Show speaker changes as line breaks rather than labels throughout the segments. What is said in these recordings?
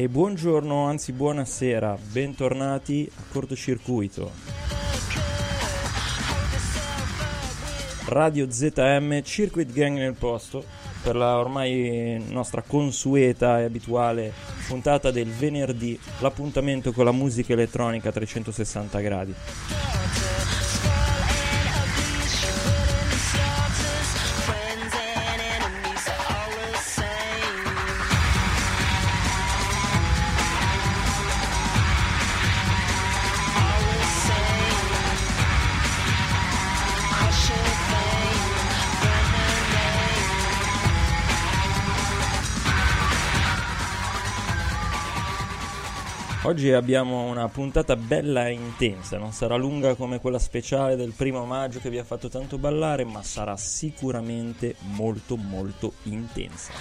E buongiorno, anzi buonasera, bentornati a Cortocircuito. Radio ZM, Circuit Gang nel posto, per la ormai nostra consueta e abituale puntata del venerdì, l'appuntamento con la musica elettronica a 360 gradi. Oggi abbiamo una puntata bella e intensa, non sarà lunga come quella speciale del 1° maggio che vi ha fatto tanto ballare, ma sarà sicuramente molto molto intensa.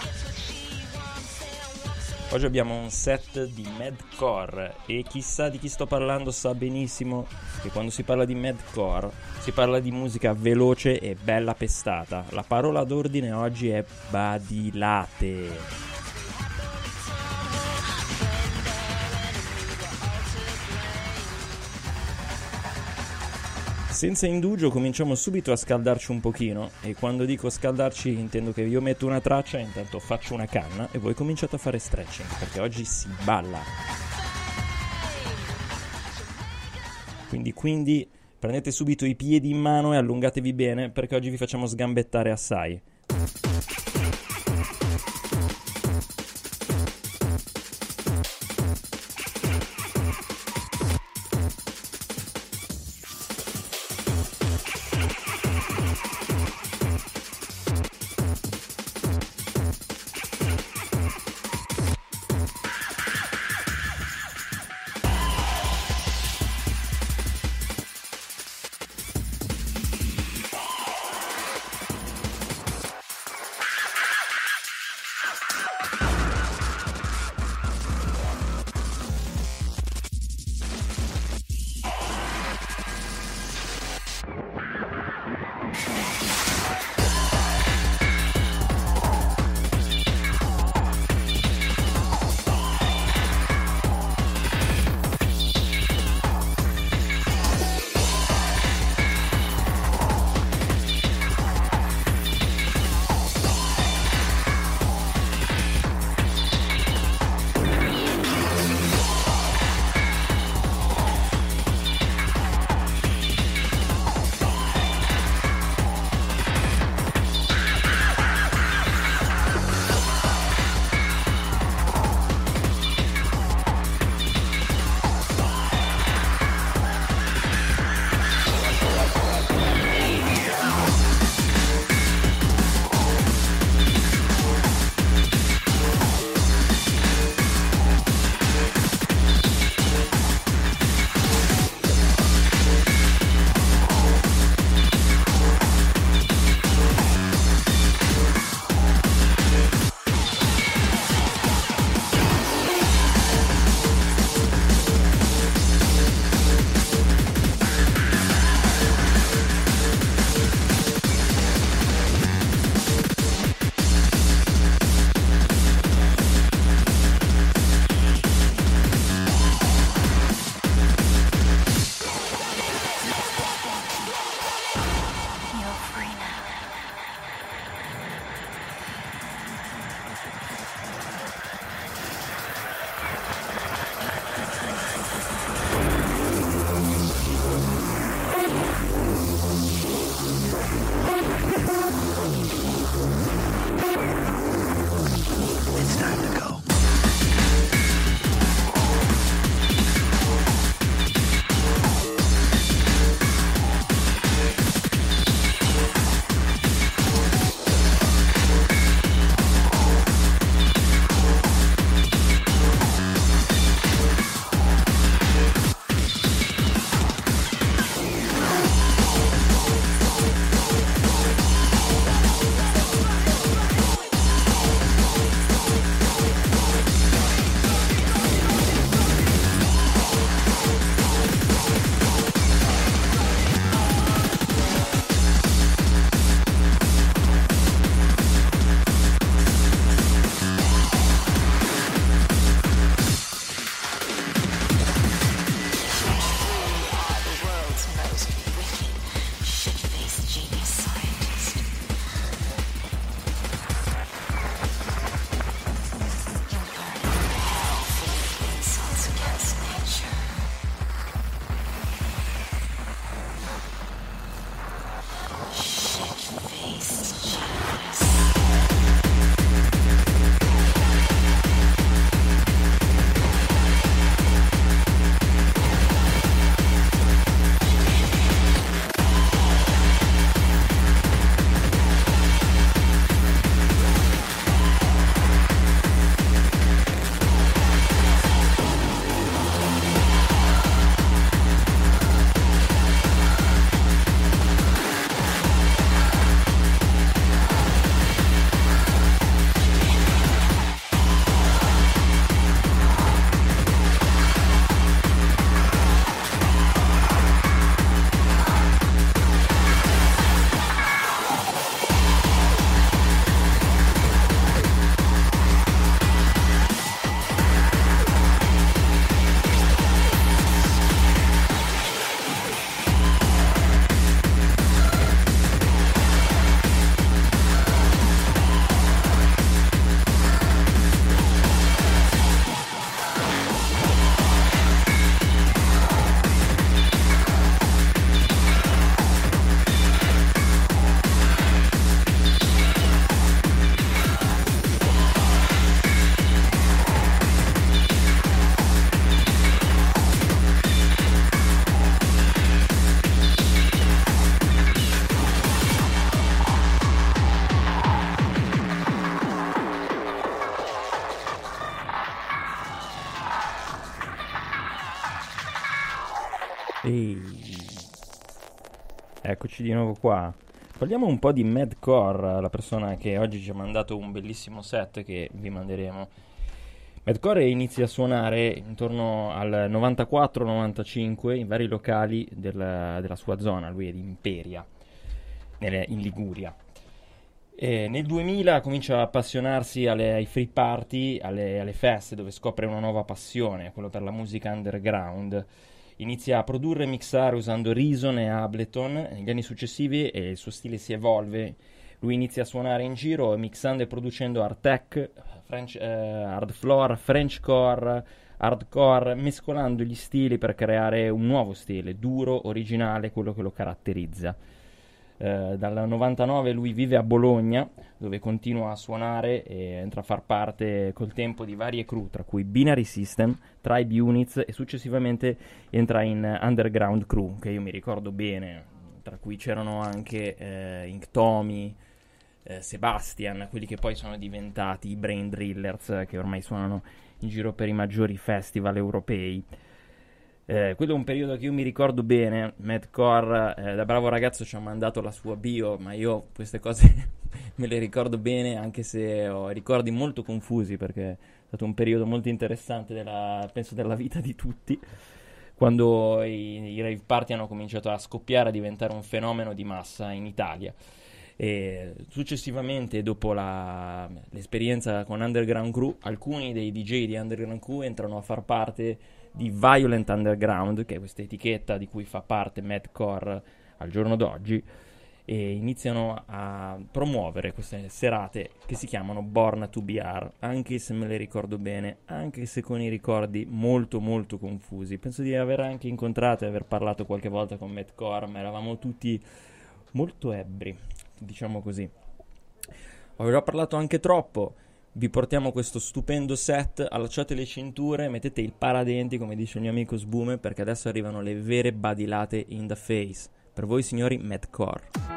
Oggi abbiamo un set di Madcore e chissà di chi sto parlando sa benissimo che quando si parla di Madcore si parla di musica veloce e bella pestata. La parola d'ordine oggi è badilate. Senza indugio cominciamo subito a scaldarci un pochino, e quando dico scaldarci intendo che io metto una traccia, intanto faccio una canna e voi cominciate a fare stretching, perché oggi si balla. Quindi prendete subito i piedi in mano e allungatevi bene, perché oggi vi facciamo sgambettare assai. Ehi, eccoci di nuovo qua. Parliamo un po' di Madcore, la persona che oggi ci ha mandato un bellissimo set che vi manderemo. Madcore inizia a suonare intorno al 94-95 in vari locali della sua zona, lui è di Imperia, in Liguria. E nel 2000 comincia a appassionarsi ai free party, alle feste, dove scopre una nuova passione, quello per la musica underground. Inizia a produrre e mixare usando Reason e Ableton. Negli anni successivi il suo stile si evolve. Lui inizia a suonare in giro mixando e producendo hard tech, hard floor, Frenchcore, hardcore, mescolando gli stili per creare un nuovo stile, duro, originale, quello che lo caratterizza. Dal 99 lui vive a Bologna, dove continua a suonare e entra a far parte col tempo di varie crew, tra cui Binary System, Tribe Units, e successivamente entra in Underground Crew, che io mi ricordo bene, tra cui c'erano anche Ink Tommy, Sebastian, quelli che poi sono diventati i Brain Drillers, che ormai suonano in giro per i maggiori festival europei. Quello è un periodo che io mi ricordo bene. Madcore, da bravo ragazzo, ci ha mandato la sua bio, ma io queste cose me le ricordo bene, anche se ho ricordi molto confusi, perché è stato un periodo molto interessante penso della vita di tutti, quando i rave party hanno cominciato a scoppiare, a diventare un fenomeno di massa in Italia. E successivamente, dopo l'esperienza con Underground Crew, alcuni dei DJ di Underground Crew entrano a far parte di Violent Underground, che è questa etichetta di cui fa parte Madcore al giorno d'oggi, e iniziano a promuovere queste serate che si chiamano Born to BR, anche se me le ricordo bene, anche se con i ricordi molto molto confusi. Penso di aver anche incontrato e aver parlato qualche volta con Madcore, ma eravamo tutti molto ebbri, diciamo così. Ho già parlato anche troppo. Vi portiamo questo stupendo set, allacciate le cinture, mettete il paradenti, come dice il mio amico Sbume, perché adesso arrivano le vere badilate in the face. Per voi signori, Madcore.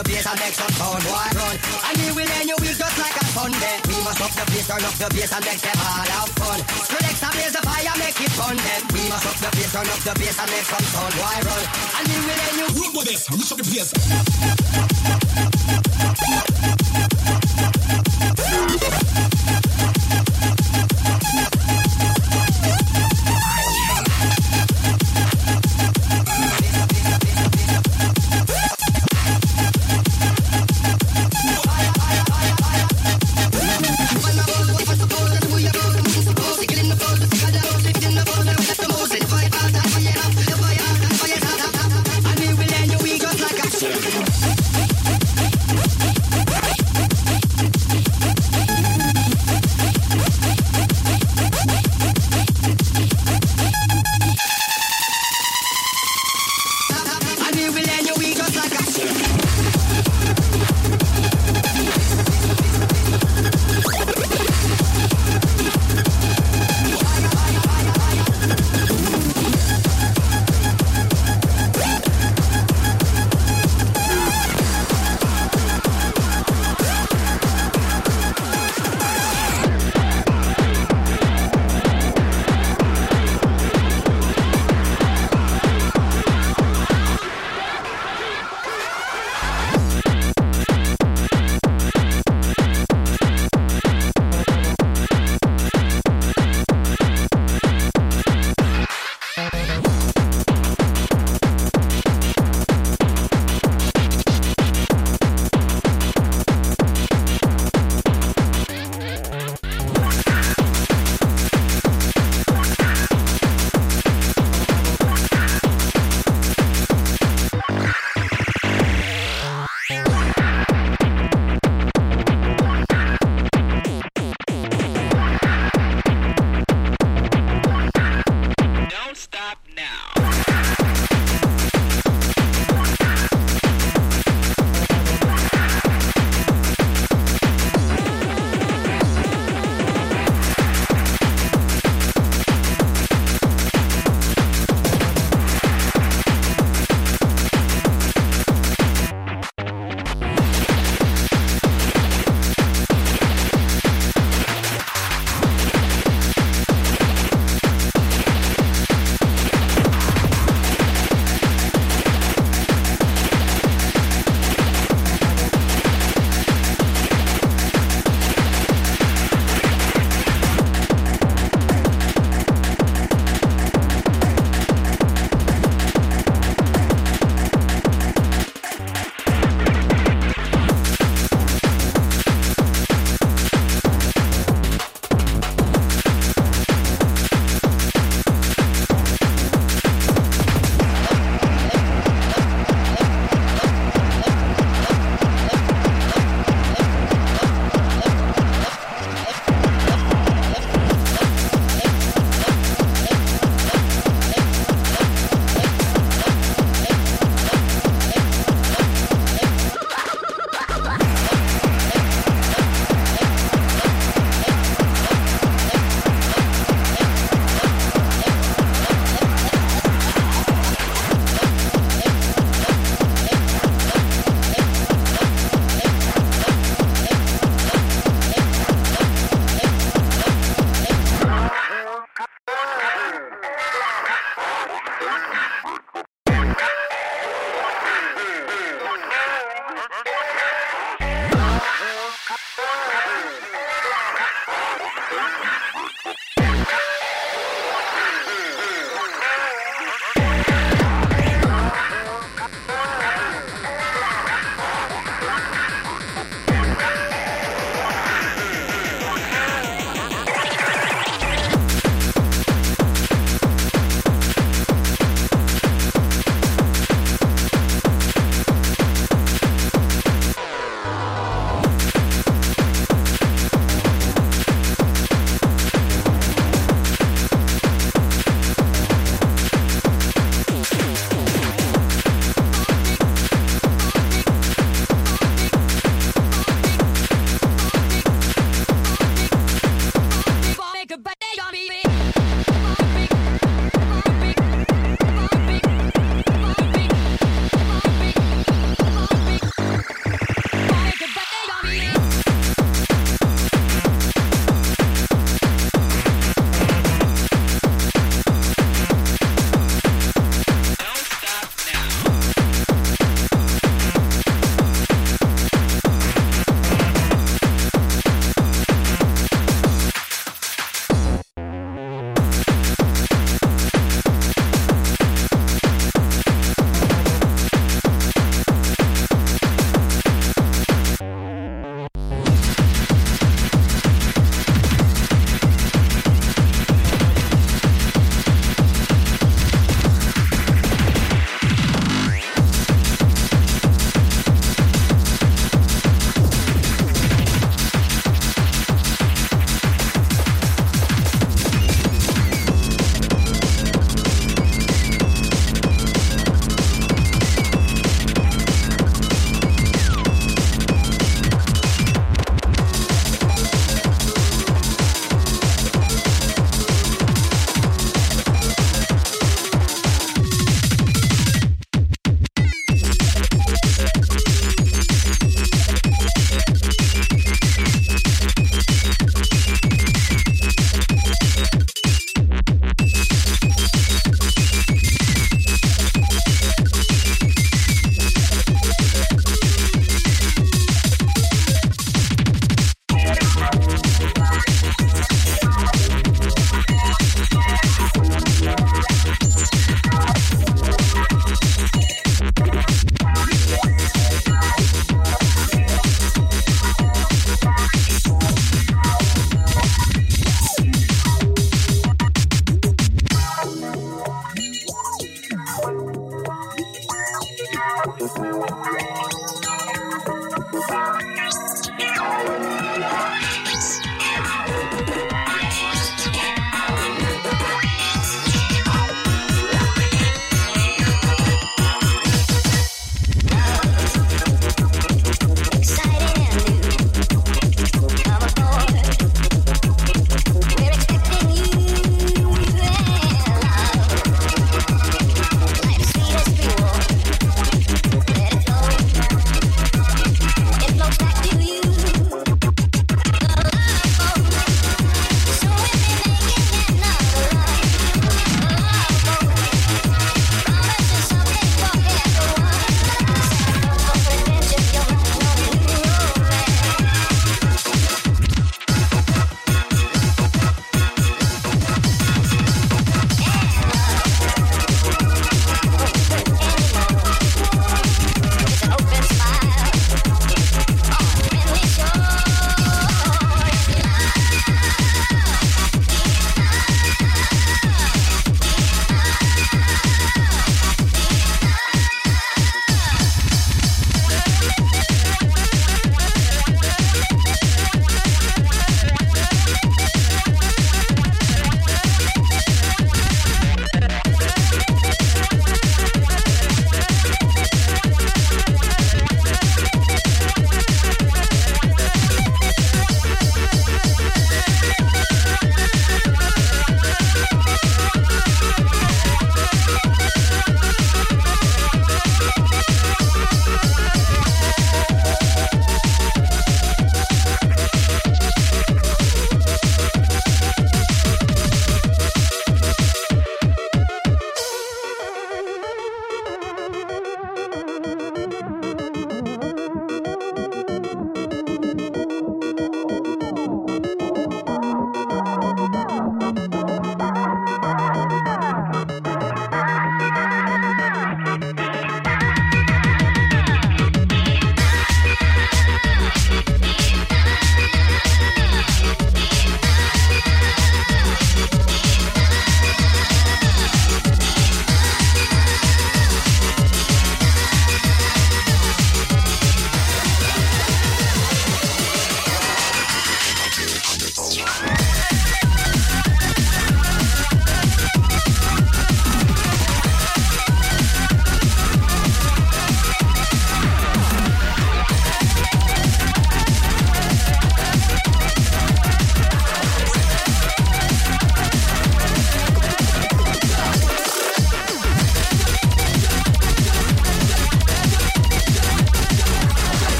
the bass and make some sound, boy, run. And we will end your week just like a Sunday. We must up the bass, turn up the bass and make them all have fun. Skrillex and blaze the fire, make it fun then. We must up the bass, turn up the bass and make some sound, boy, run. And we will end your week with this, reach up the bass.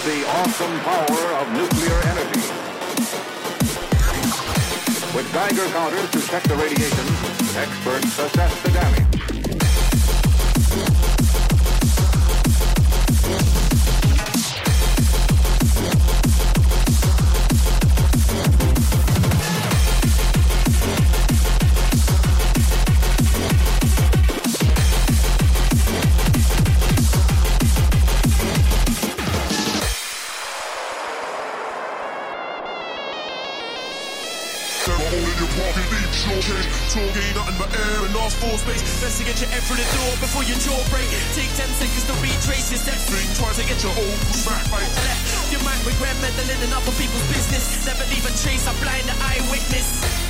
the awesome power of nuclear energy. With Geiger counters to check the radiation, experts assess the damage.
Talk ain't nothing but air and lost for space. Best to get your head through the door before your jaw break. Take 10 seconds to retrace your steps. Try to get your old back right to left. You might regret meddling in other people's business. Never leave a trace, a blind eyewitness.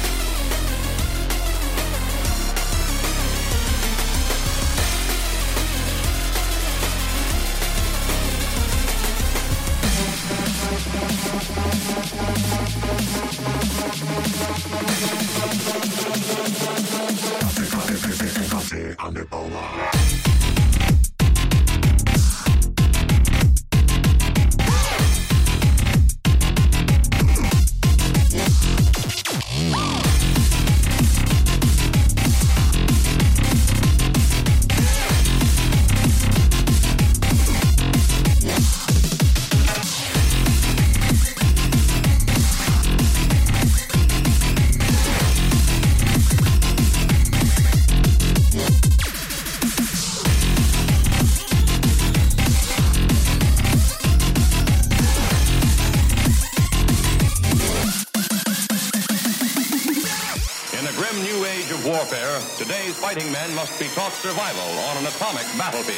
Today's fighting men must be taught survival on an atomic battlefield.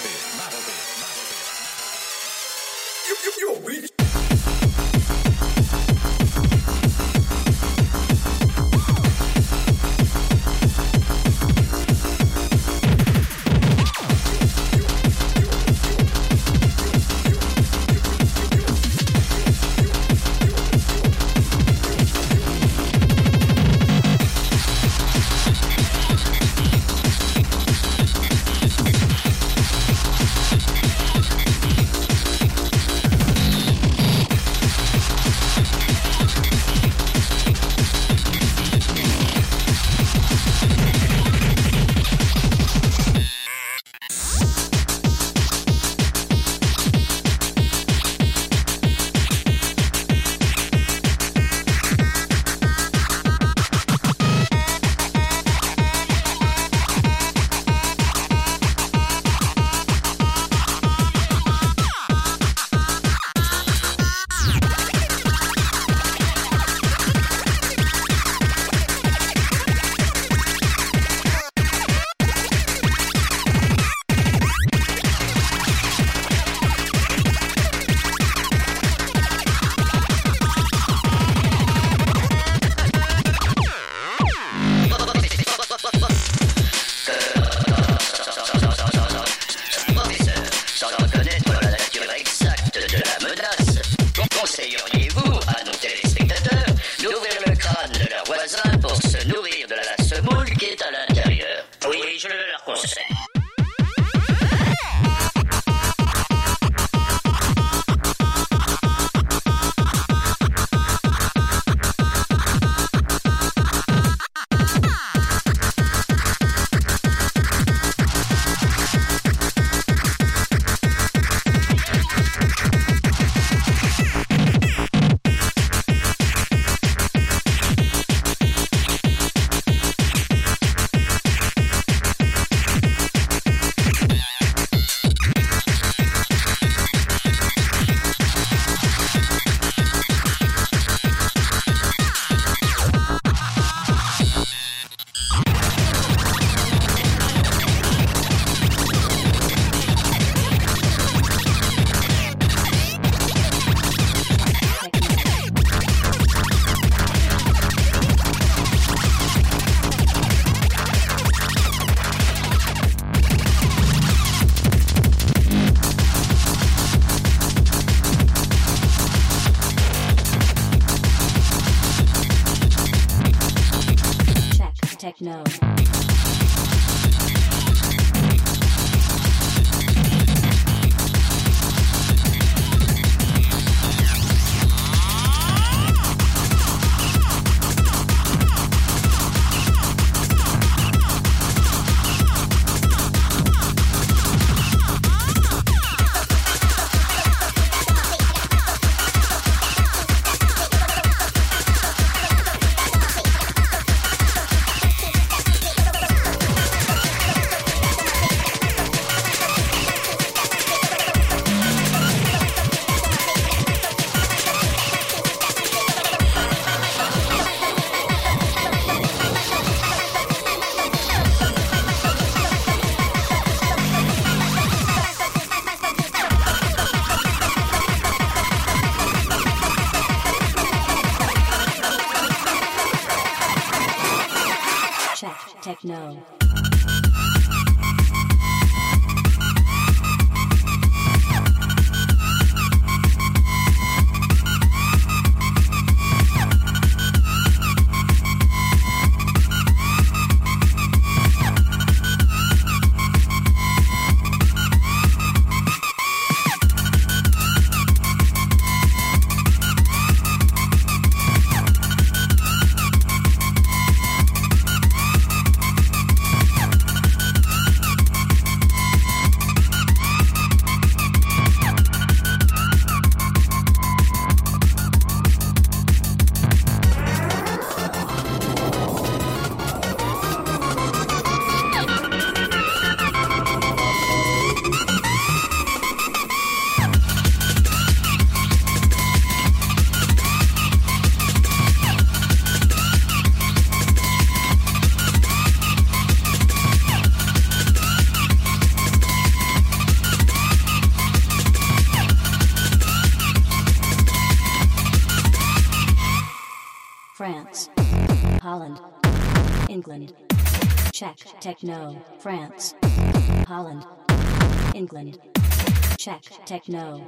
You're weak.
Techno. Techno. France, Holland, England, Czech Techno, France, Holland, England, Czech Techno.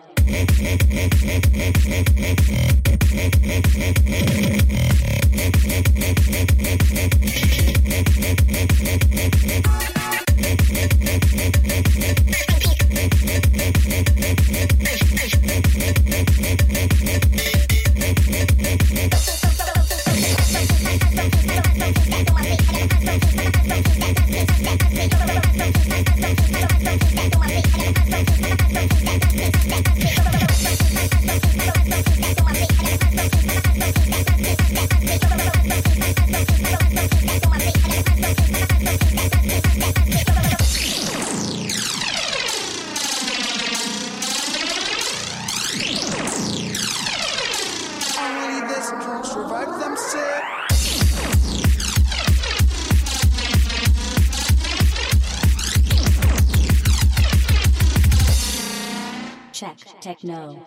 Czech Techno.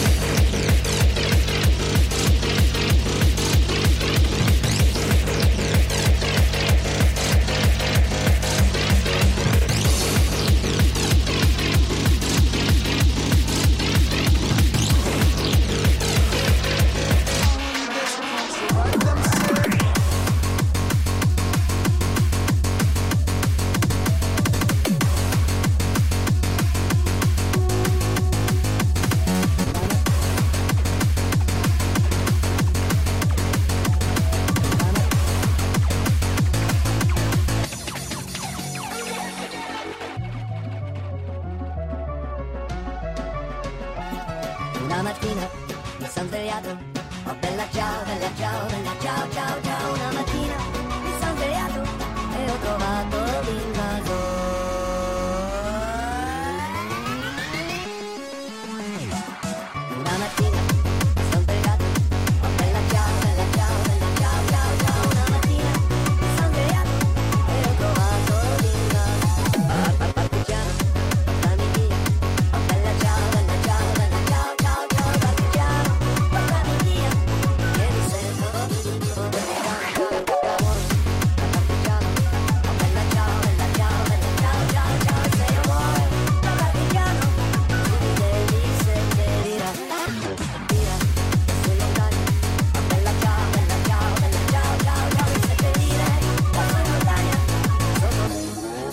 Una mattina mi sono svegliato, oh bella ciao, bella ciao, bella ciao, ciao, ciao. Una mattina mi sono svegliato e ho trovato l'invasore. Una mattina mi sono svegliato, oh bella ciao, bella ciao, bella ciao, ciao, ciao. Una mattina mi sono svegliato e ho trovato l'invasore. Partigiano, portami via, oh bella ciao, bella ciao, bella ciao, ciao, ciao. Partigiano, portami via, che mi sento partigiano, oh bella ciao, bella ciao, bella ciao, ciao, ciao. Se io muoio da partigiano, tu mi devi seppellire, via, sei lontano, oh bella ciao, bella ciao, bella ciao, ciao, ciao. Mi seppellire, passo in montagna, sotto me.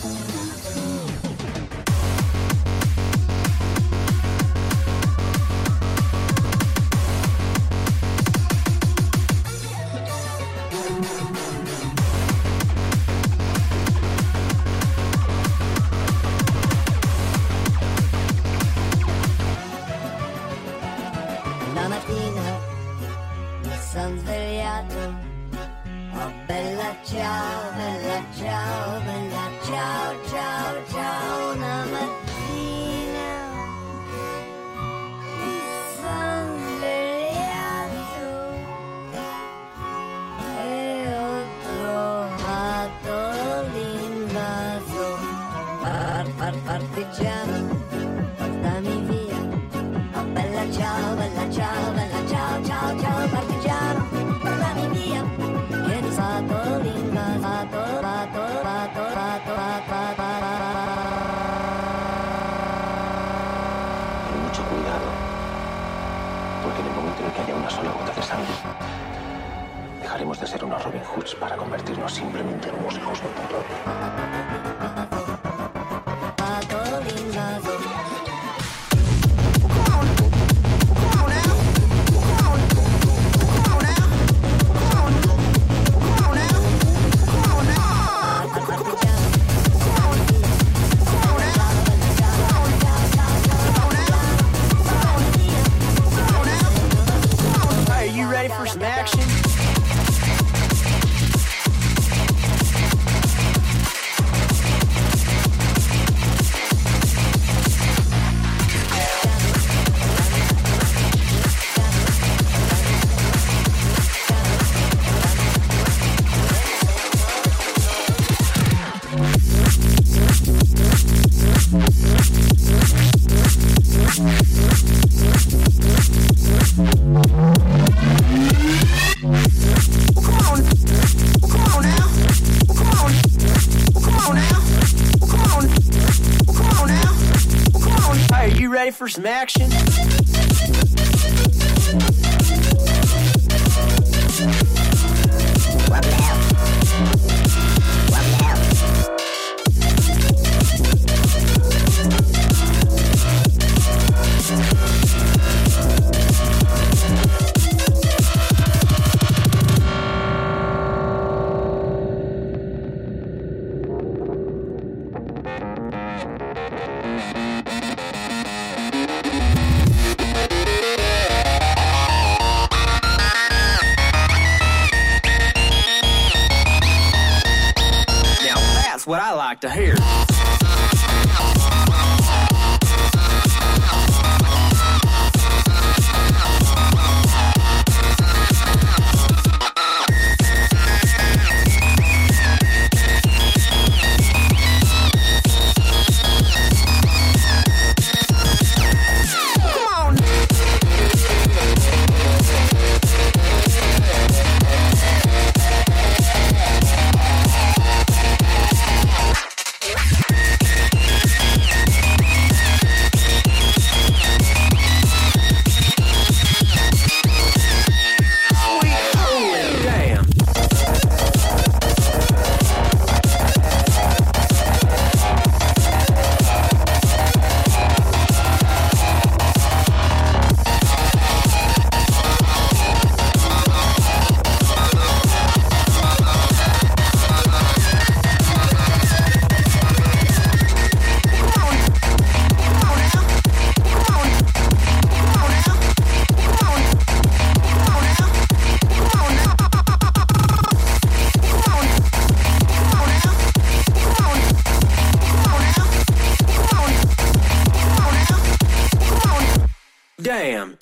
Una mattina mi son svegliato, oh bella ciao, bella ciao, bella ciao, ciao, ciao. Una mattina mi son svegliato e ho trovato l'invasore. Partigiano, portami via, oh bella ciao, bella ciao, bella ciao, ciao, ciao. Partigiano, portami via, che mi sa l'invasore.
en el momento en el que haya una sola gota de sangre, dejaremos de ser unos Robin Hoods para convertirnos simplemente en músicos de terror.
Ready for some action? Ready for some action? What I like to hear. Damn.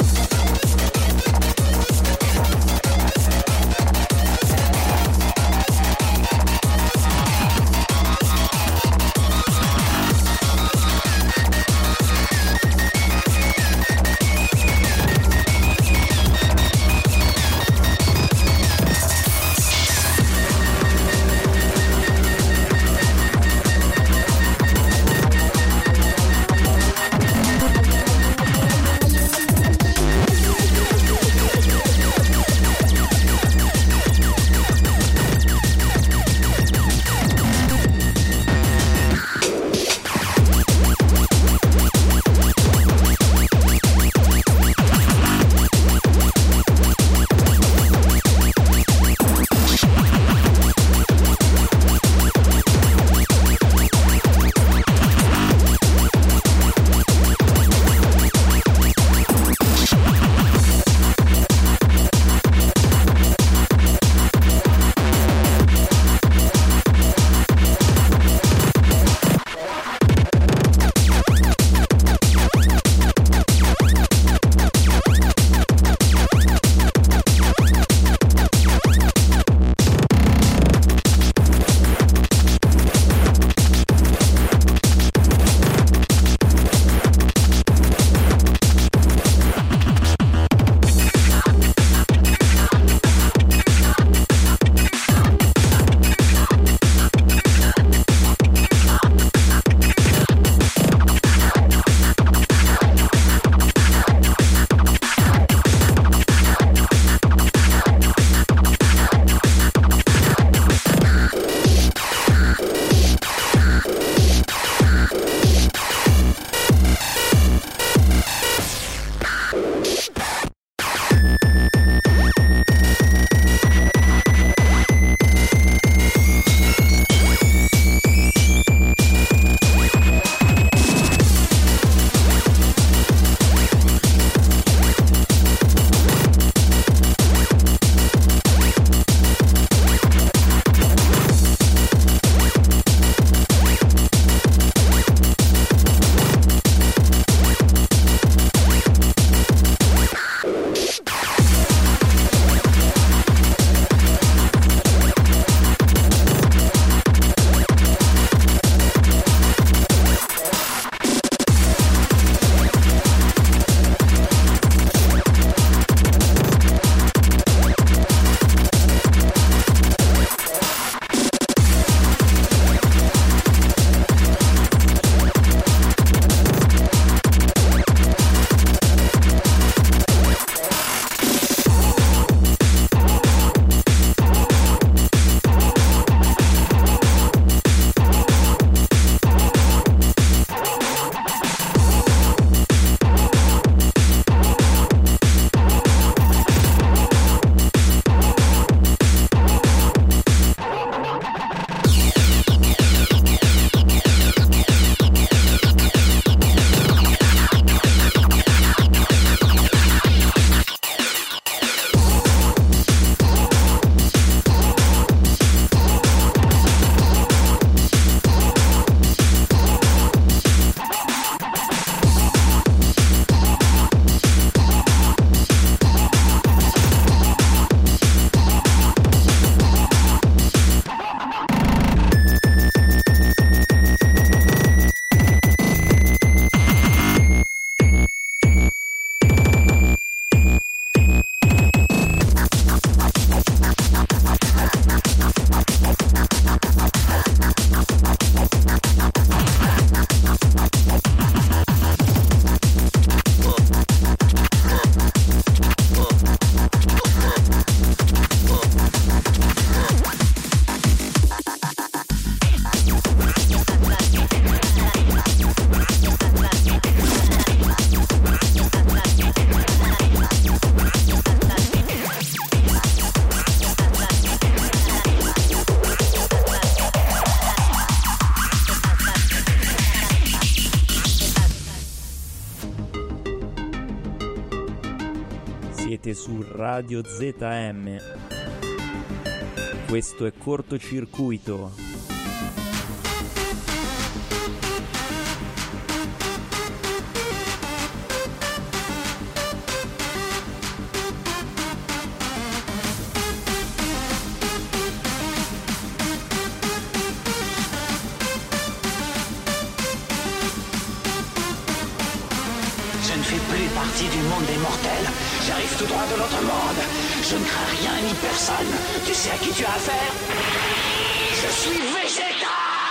Siete su Radio ZM. Questo è Cortocircuito.
Je ne fais plus partie du monde des mortels. J'arrive tout droit de l'autre monde. Je ne crains rien ni personne. Tu sais à qui tu as affaire? Je suis végétal.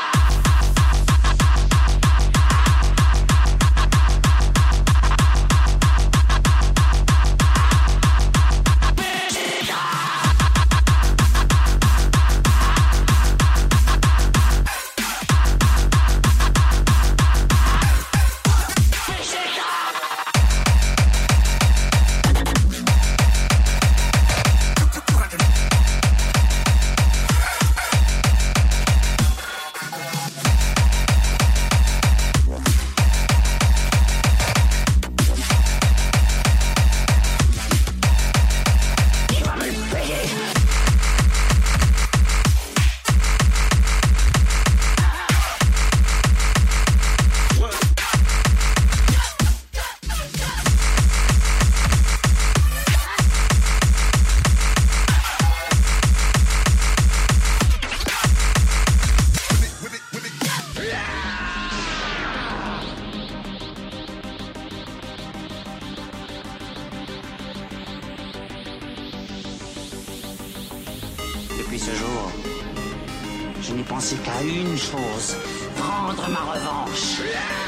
Depuis ce jour, je n'ai pensé qu'à une chose, prendre ma revanche.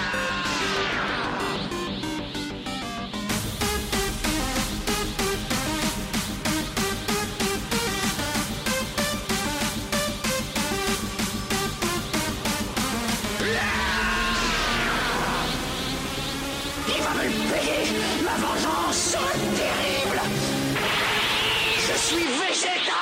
Il va me le payer, ma vengeance sera terrible. Je suis végétal.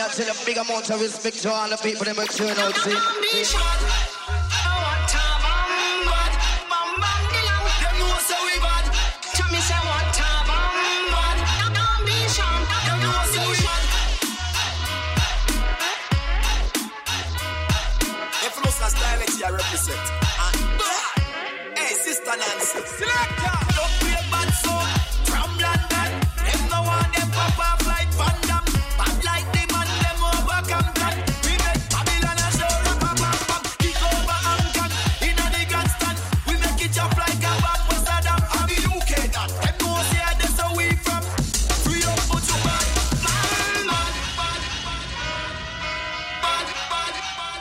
I tell a big amount of respect to all the people that make sure out see.
I represent. Hey, Sister Nancy. Selector. Don't play bad song from London. Them no one them pop off like Van Damme. Bad like the man them overcome that. We make Babylon a show like a bam bam. Kick over Angkor in a the grandstand. We make it jump like a bomb. What's that damn? How the UK that? Them no say that's how we from. Free up put your bad. Man, man, bad, bad, bad, bad.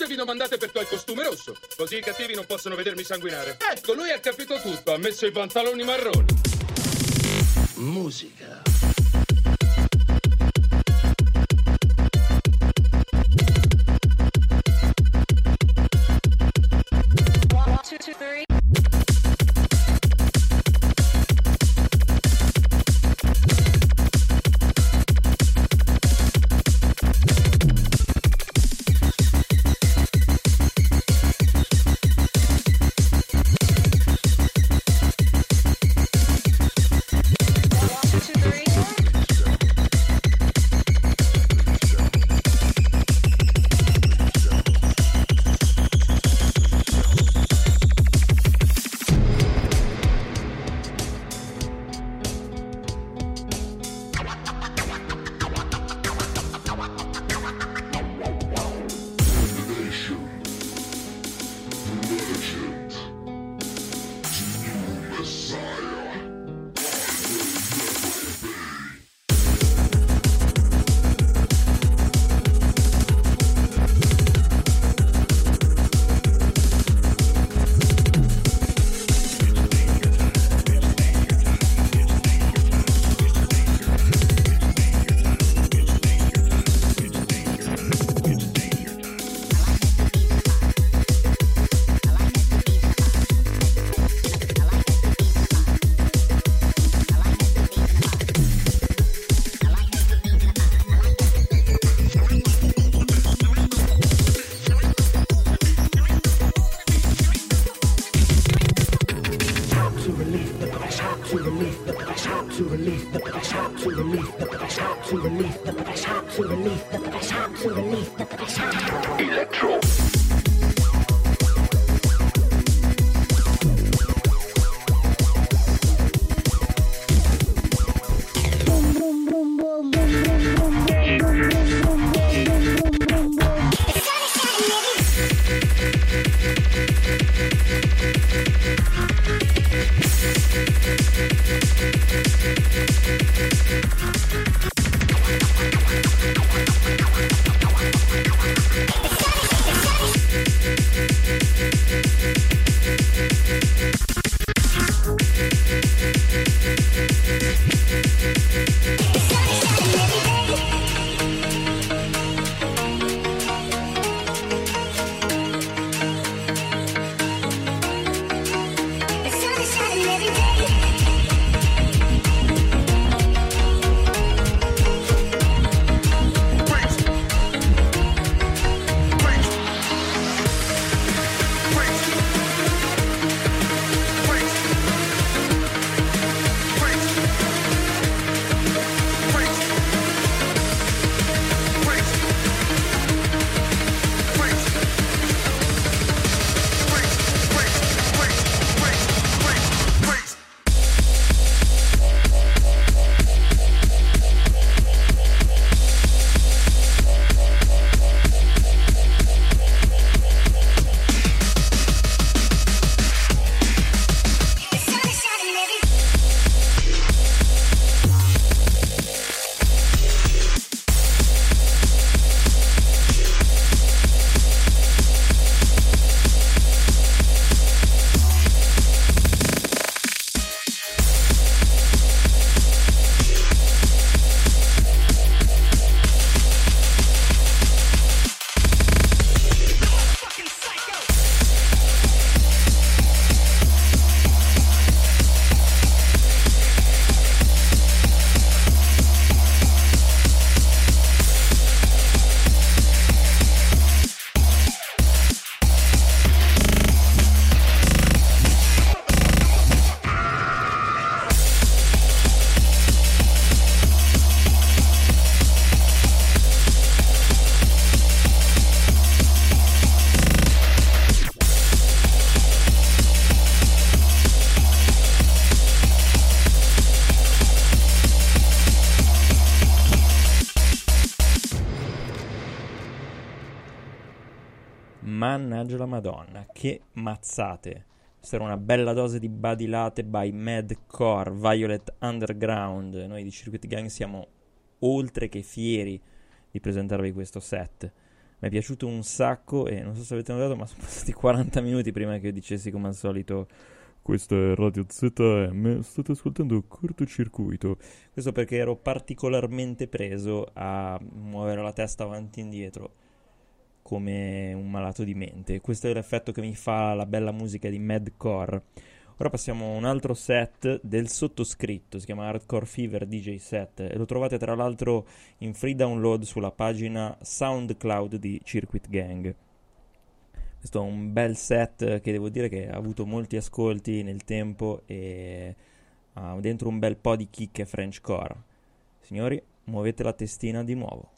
vi domandate perché ho il costume rosso. Così i cattivi non possono vedermi sanguinare. Ecco, lui ha capito tutto. Ha messo i pantaloni marroni.
Musica.
Electro.
Mannaggia la Madonna, che mazzate. Questa era una bella dose di Buddy Latte by Madcore, Violet Underground. Noi di Circuit Gang siamo oltre che fieri di presentarvi questo set. mi è piaciuto un sacco e non so se avete notato, ma sono passati 40 minuti prima che io dicessi come al solito questa è Radio ZM, state ascoltando Cortocircuito. Questo perché ero particolarmente preso a muovere la testa avanti e indietro come un malato di mente. Questo è l'effetto che mi fa la bella musica di Madcore. Ora passiamo a un altro set del sottoscritto, si chiama Hardcore Fever DJ Set e lo trovate tra l'altro in free download sulla pagina SoundCloud di Circuit Gang. Questo è un bel set che devo dire che ha avuto molti ascolti nel tempo e ha dentro un bel po' di chicche Frenchcore. Signori, muovete la testina di nuovo.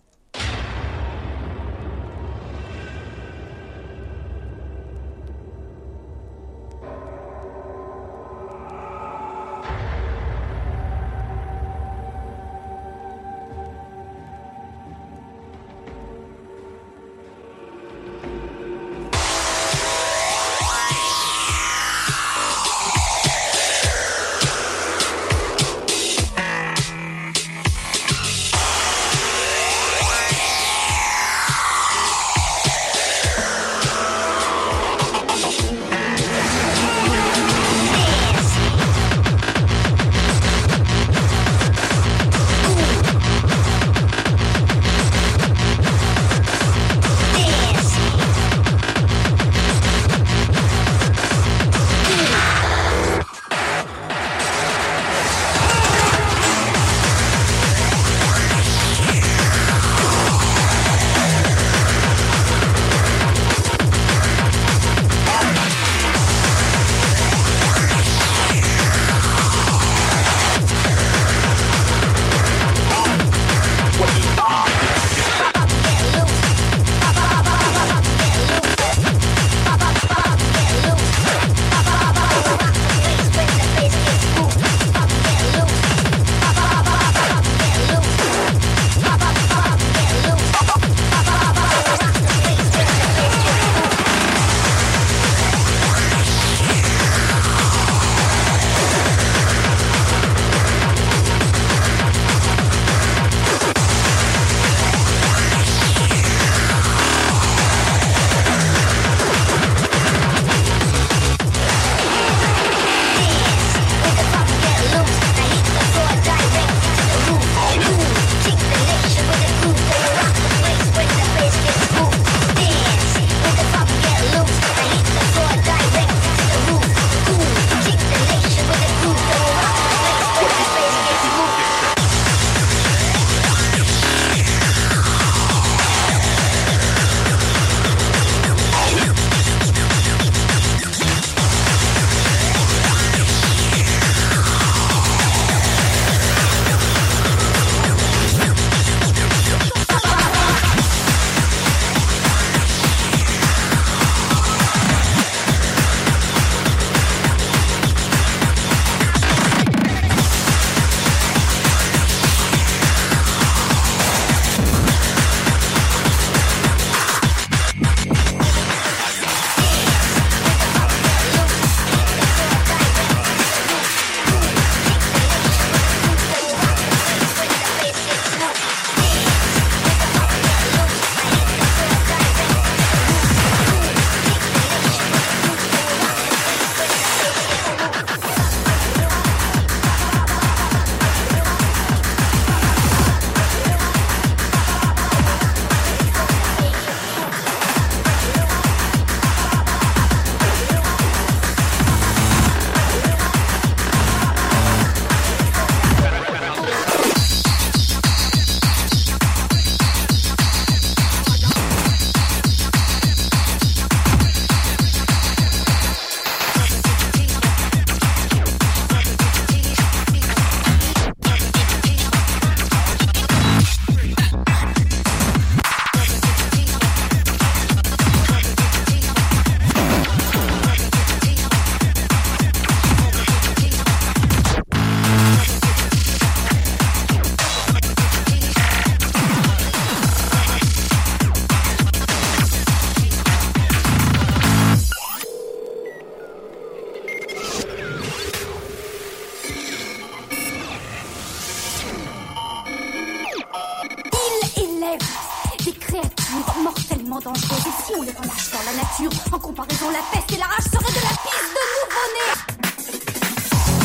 nature, mortellement dangereuse. Et si on les relâche dans la nature, en comparaison, la peste et la rage seraient de la pisse de nouveau-né.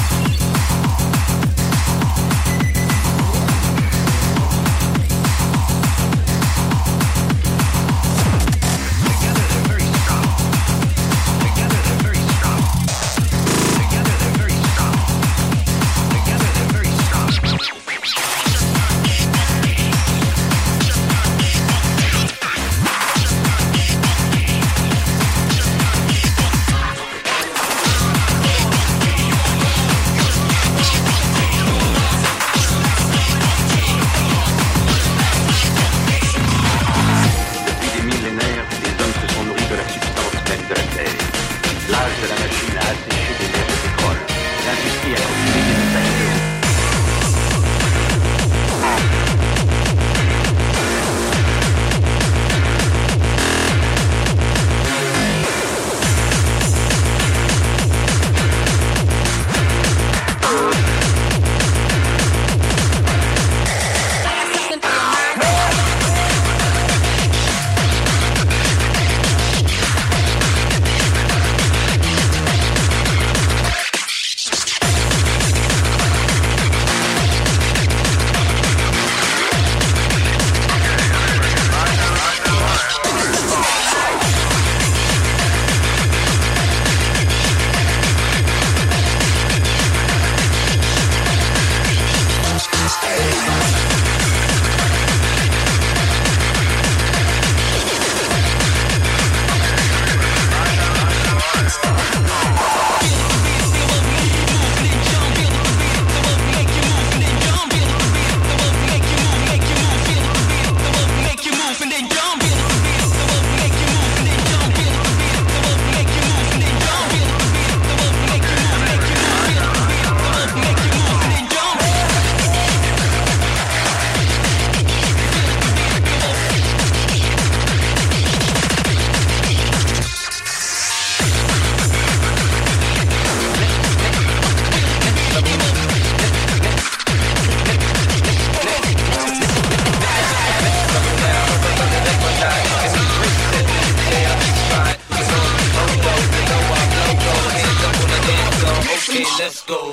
Let's go.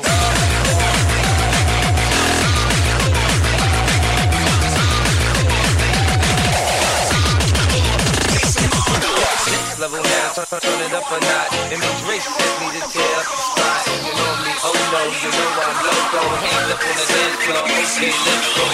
Next level now, turn it up a notch. Image race set me to tear up the spot. You know me, oh no, you know I'm loco. Hands up on the dance floor, okay, let's go.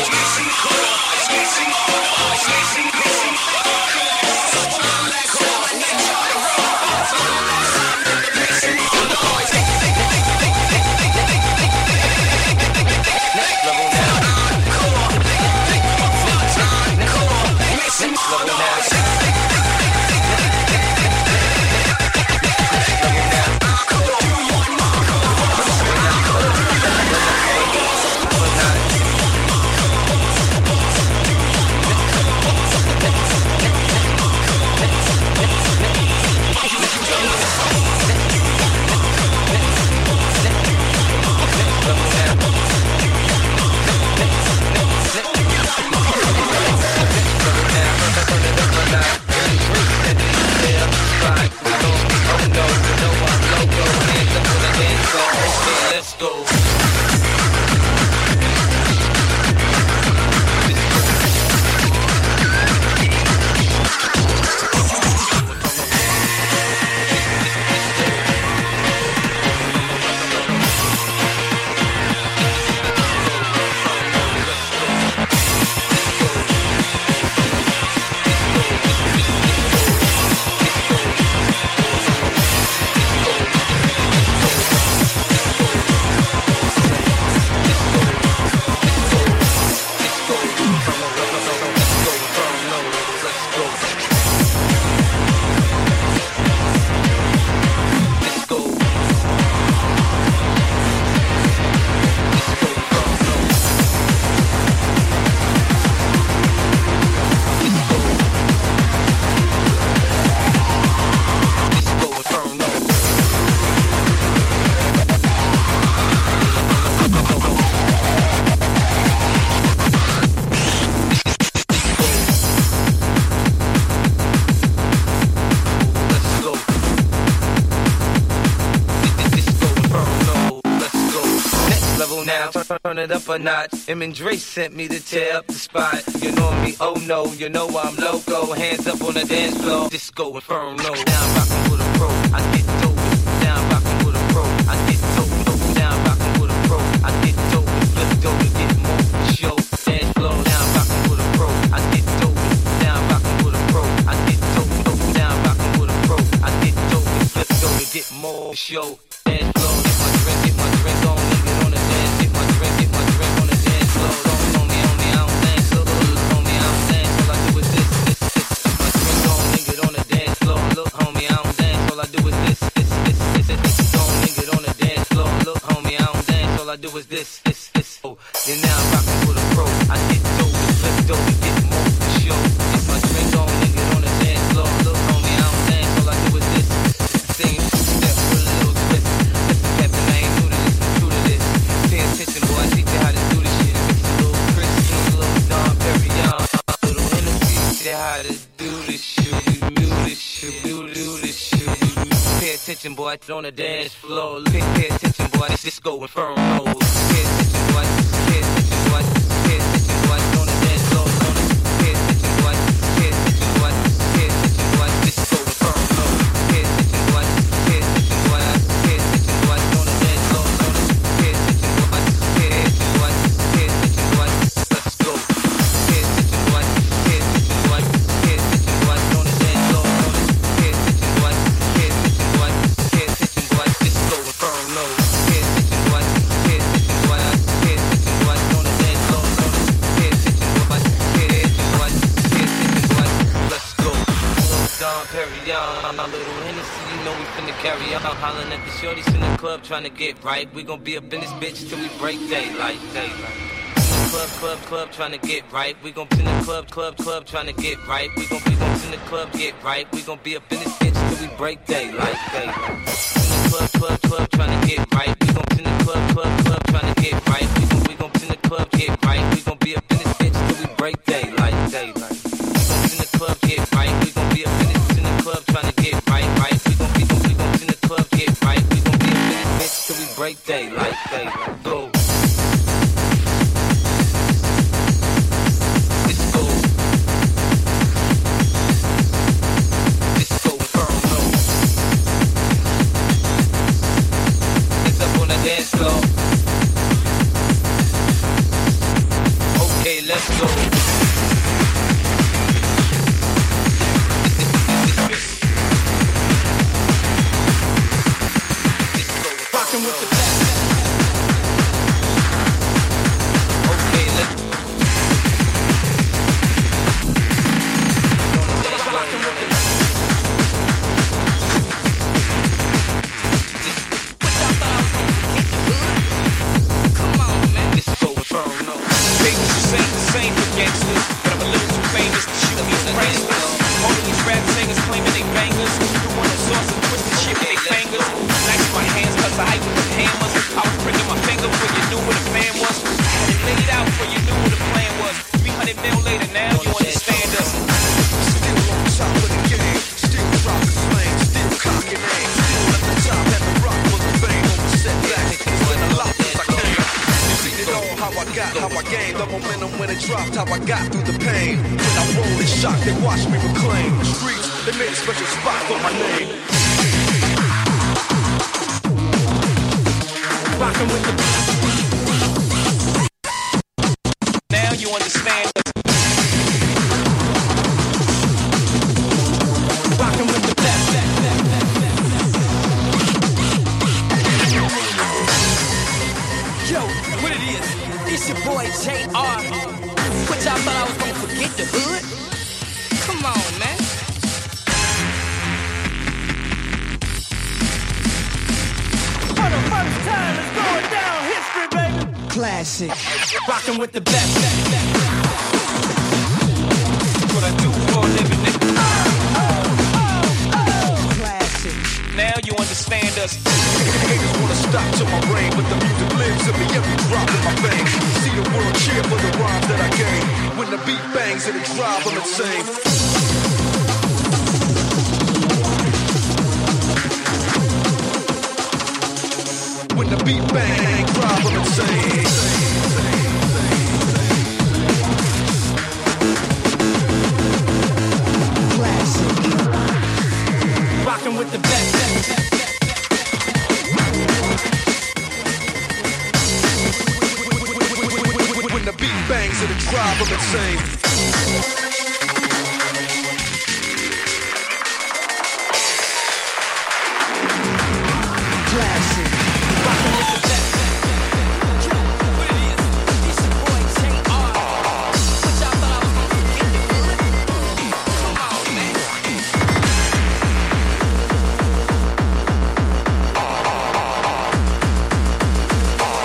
turn it up a notch. M and Dre sent me to tear up the spot. You know me, oh no, you know I'm loco. Hands up on the dance floor, disco inferno. Now I'm rockin' with a pro, I get dope. Now I'm rockin' with a pro, I get dope. Now I'm rockin' with a pro, I get dope. Flip dope to get more show. Dance floor, now I'm rockin' with a pro, I get dope. Now I'm rockin' with a pro, I get dope. Now I'm rockin' with a pro, I get dope. Flip dope to get more show. Dance floor, get my drink on, get on the dance. Get my drink on the dance floor. Don't on me, I don't dance. Look on me, I don't dance. All I do is this. Get my drink on, get on the dance floor. Look, homie, I don't dance. All I do is this. Don't get on the dance floor. Look, homie, I don't dance. All I do is this. Oh, then now I'm rockin' with a pro. I get dope, flip dope, get more show. Get my drink on, get on the dance floor. Look, homie, I don't dance. All I do is this. Same step with a little twist. Listen, Captain, I ain't new to this. I'm true to this. Pay attention, boy. I teach you how to do this shit. Mix a little Chris, a little Dom Perignon, a little Hennessy. Teach you how to do this shit. Do this shit. Pay attention, boy. On the dance floor. Pay attention, boy. This disco inferno. Pay attention, boy. Pay attention, boy. Pay attention, boy. On the dance floor. Pay attention, boy. Pay attention, boy. Pay attention, boy. Disco inferno. Pay attention, boy. Pay attention, boy. Pay attention, boy. On the dance floor. Pay attention, boy. Pay attention, boy. Pay attention, boy. Let's go. Pay attention, boy. Pay attention, boy. Pay attention, boy. On the dance floor. Pay attention, boy. Pay attention, boy. Pay attention, boy. Disco inferno. Pay attention, boy. Pay attention, boy. Pay attention, boy. On the dance floor. Pay attention, boy. Pay attention, boy. Pay attention, boy. Let's go. Dom Perignon, I'm a little Hennessy, you know we finna carry on. Hollering at the shorties in the club, trying to get right. We gon' be up in this bitch till we break daylight. Club, trying to get right. We gon' in the club, trying to get right. We gon' in the club, get right. We gon' be up in this bitch till we break daylight. In the club, trying to get right. We gon' in the club, trying to get right. We gon' in the club, get right. We gon' be up in this bitch till we break daylight. We gon' in the club, get right. We gon' be up in the club, trying to get right. We gon' in the club, get right. We gon' be up in this bitch till we break daylight. Go. Dance floor. Okay, let's go. Rockin' with the best. Okay, let's go. Rockin' with the best. Same for gangsters, but I'm a little too famous to shoot me some gangsters. All of these rap singers claiming they bangers. You want a source of twisted shit with they fingers. Nice my hands cause I hype with the hammers. I was pricking my finger when you knew what a fan was. Had it laid out when you knew what the plan was. 300 mil later now you understand us. Still on top of the game, still dropping flames, still cocking aim. Still at the top, at the rock was the fame. On the setback, it's been a lot since I came. You see it all, how I got, how I gained the momentum when it dropped, how I got through the pain. When I roll and shock, they watch me reclaim. The streets, they made a special spot for my name. Rockin' with the now you understand. Rockin' with the best. Yo, what it is? It's your boy J.R. What y'all thought I was gonna forget the hood? Come on, man. For the first time, it's going down history, baby. Classic. Rockin' with the best. What I do for a living, nigga. Classic. Now you understand us. Haters wanna stop to my brain, but the music lives in me every drop in my vein. See the world cheer for the rhymes that I gain. When the beat bangs and it drives them insane. When the beat bang, drive them insane.
with the best.
When the beat bangs in the tribe of insane.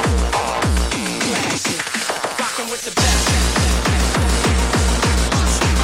Rockin' with the best.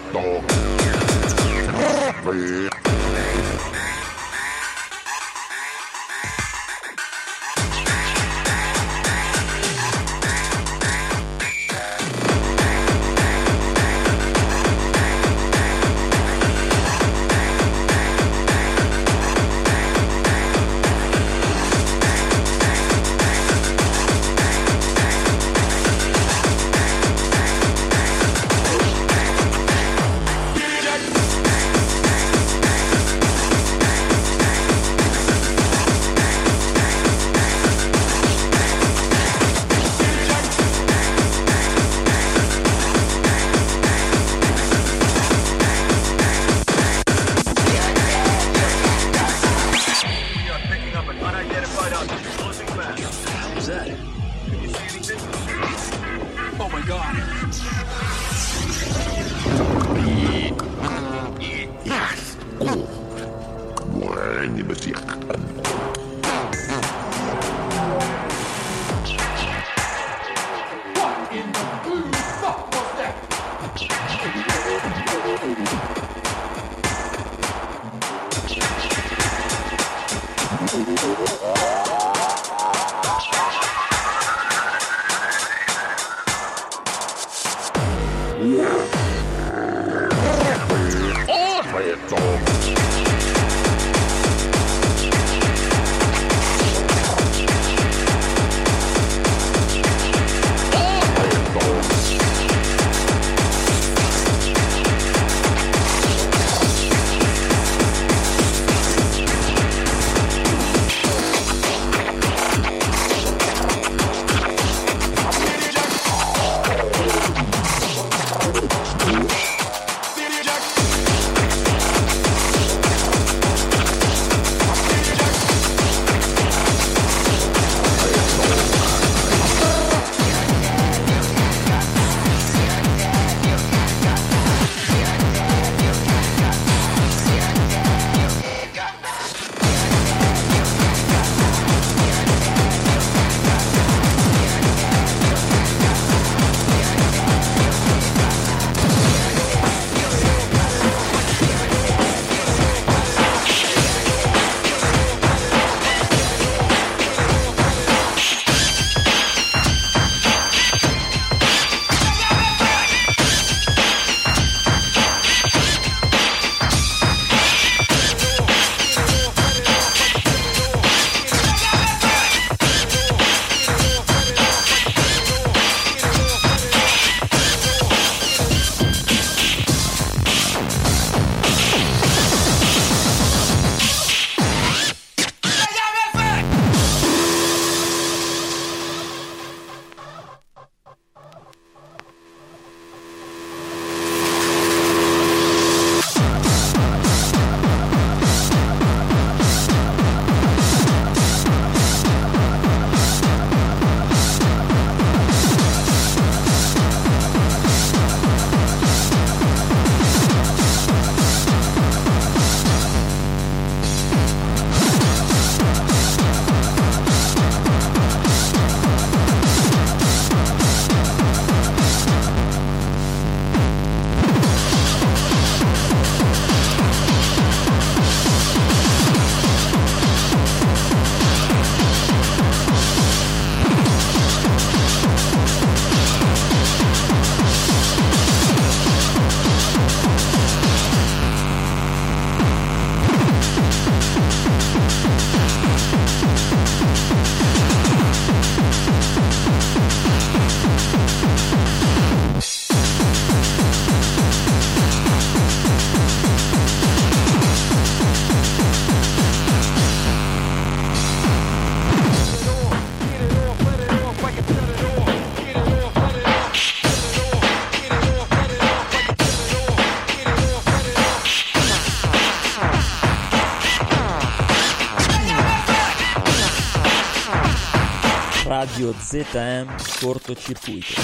Radio ZM cortocircuito.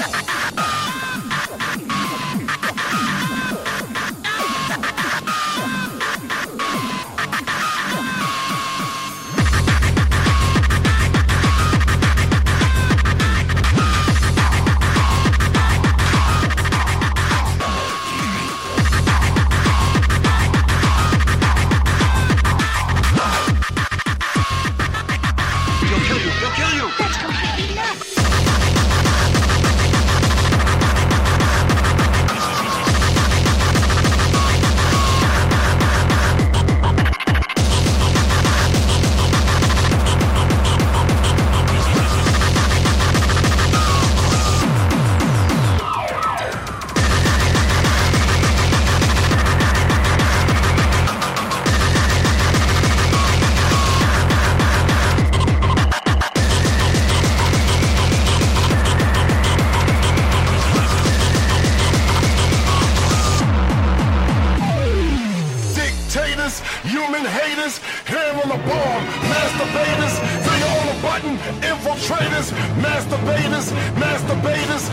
Human haters, hand on the bomb, masturbators, finger on the button, infiltrators, masturbators, masturbators.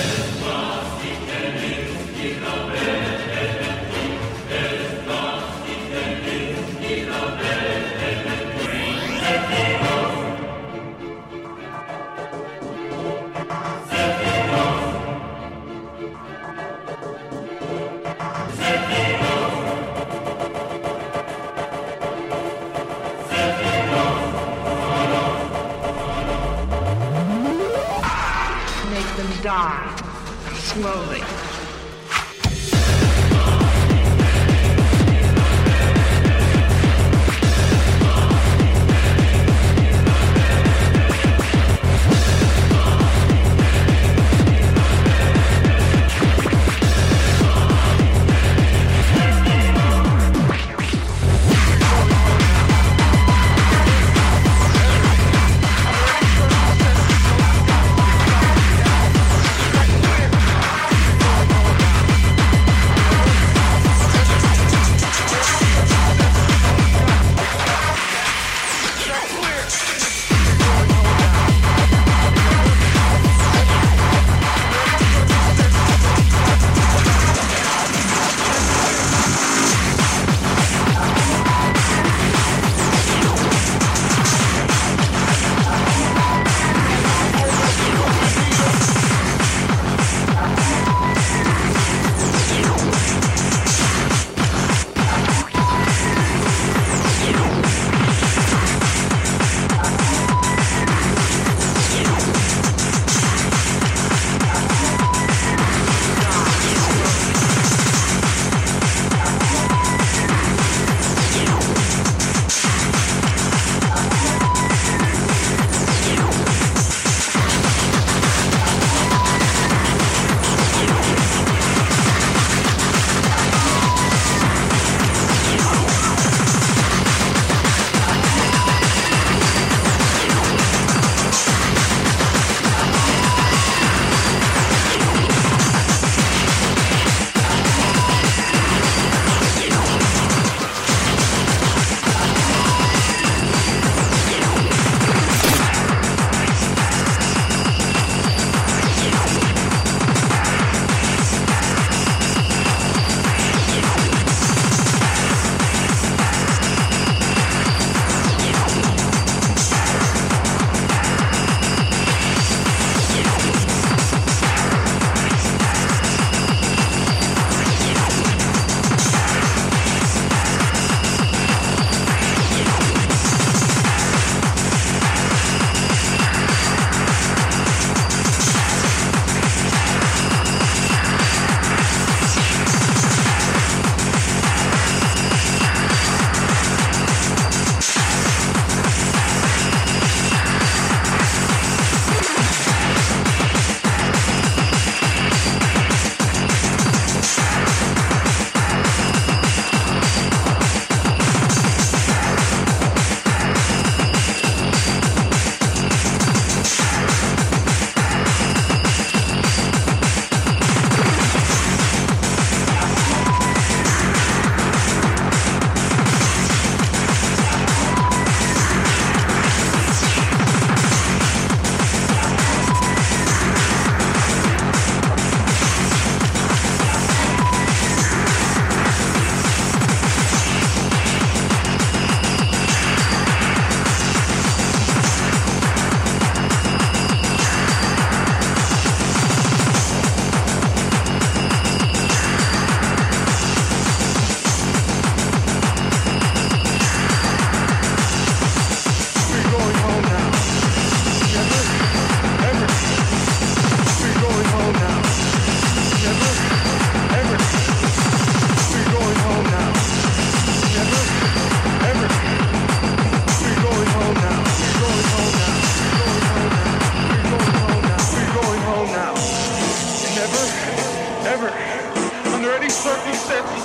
Die slowly.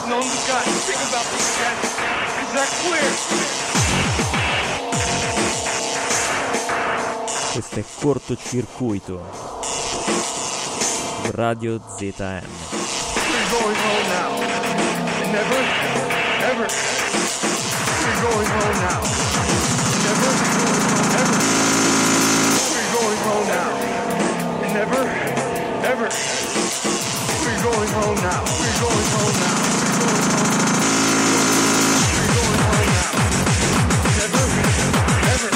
known to God. Think about these cats. Is that clear?
Questo è Cortocircuito su Radio ZM.
We're going home now. Never, ever. We're going home now. Never, ever. We're going home now. Never, ever. We're going home now. We're going home now. We're going home now. Never, ever.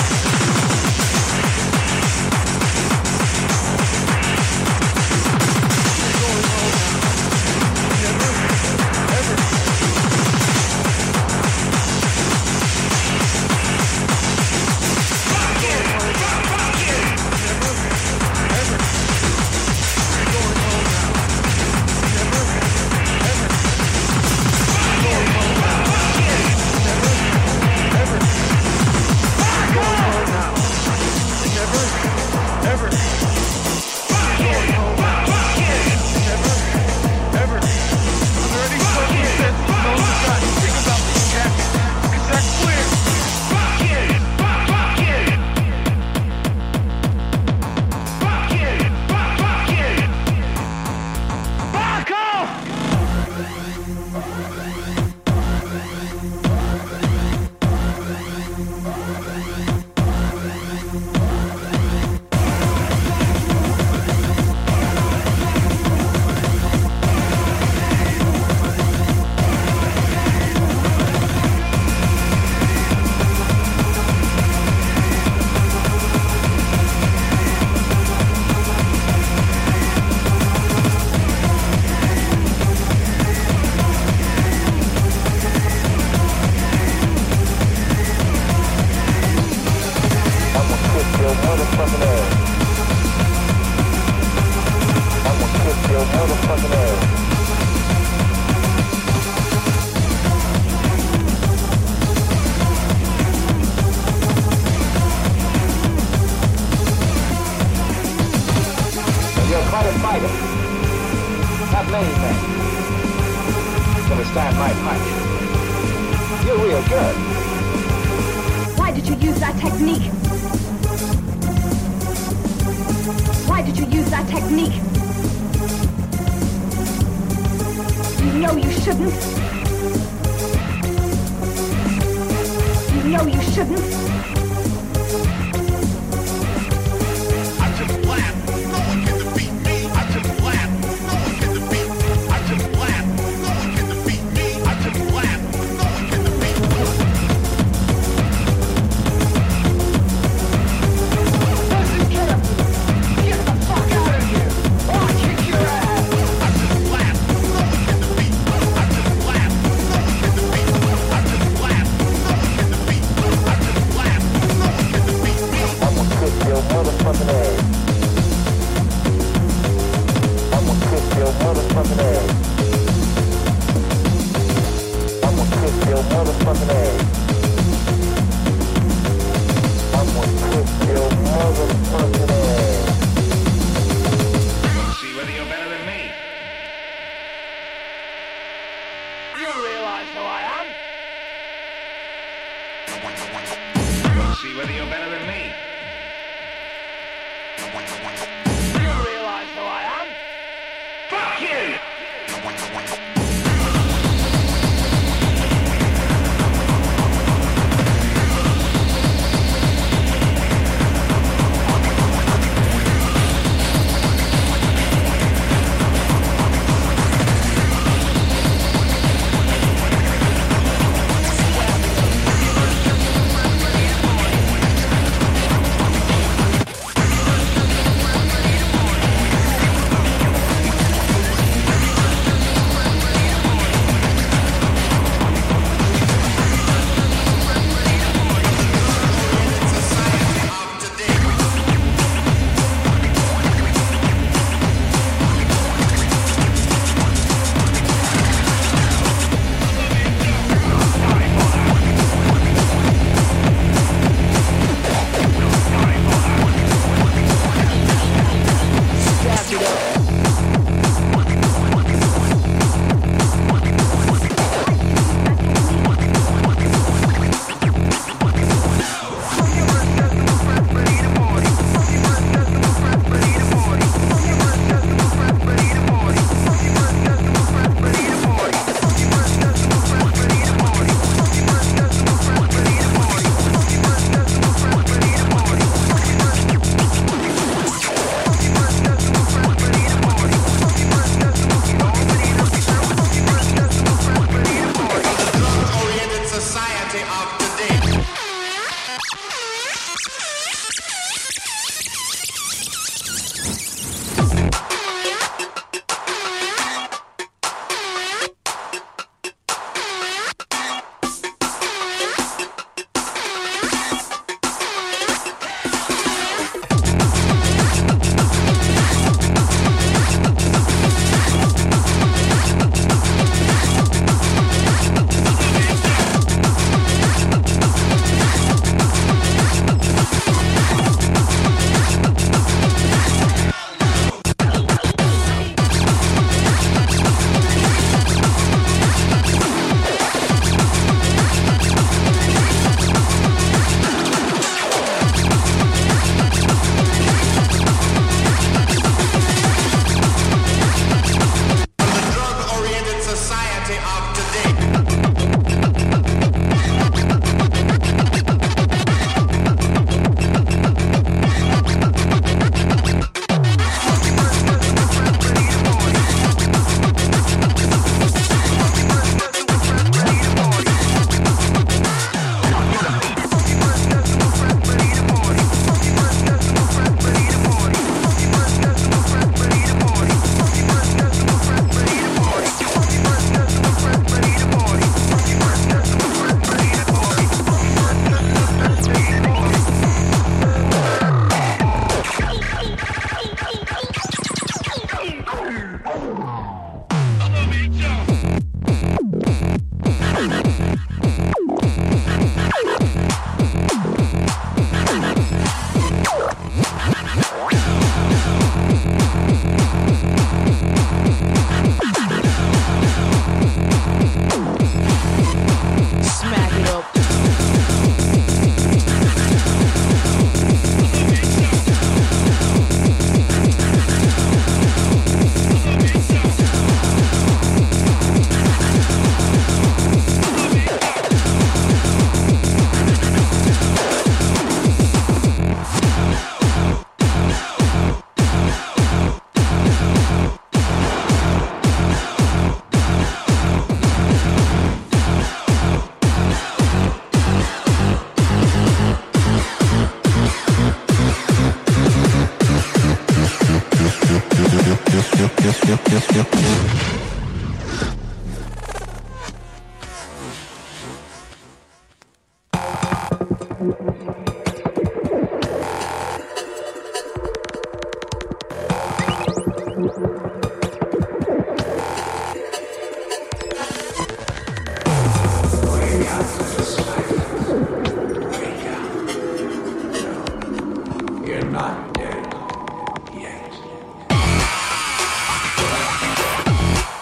You're not dead yet.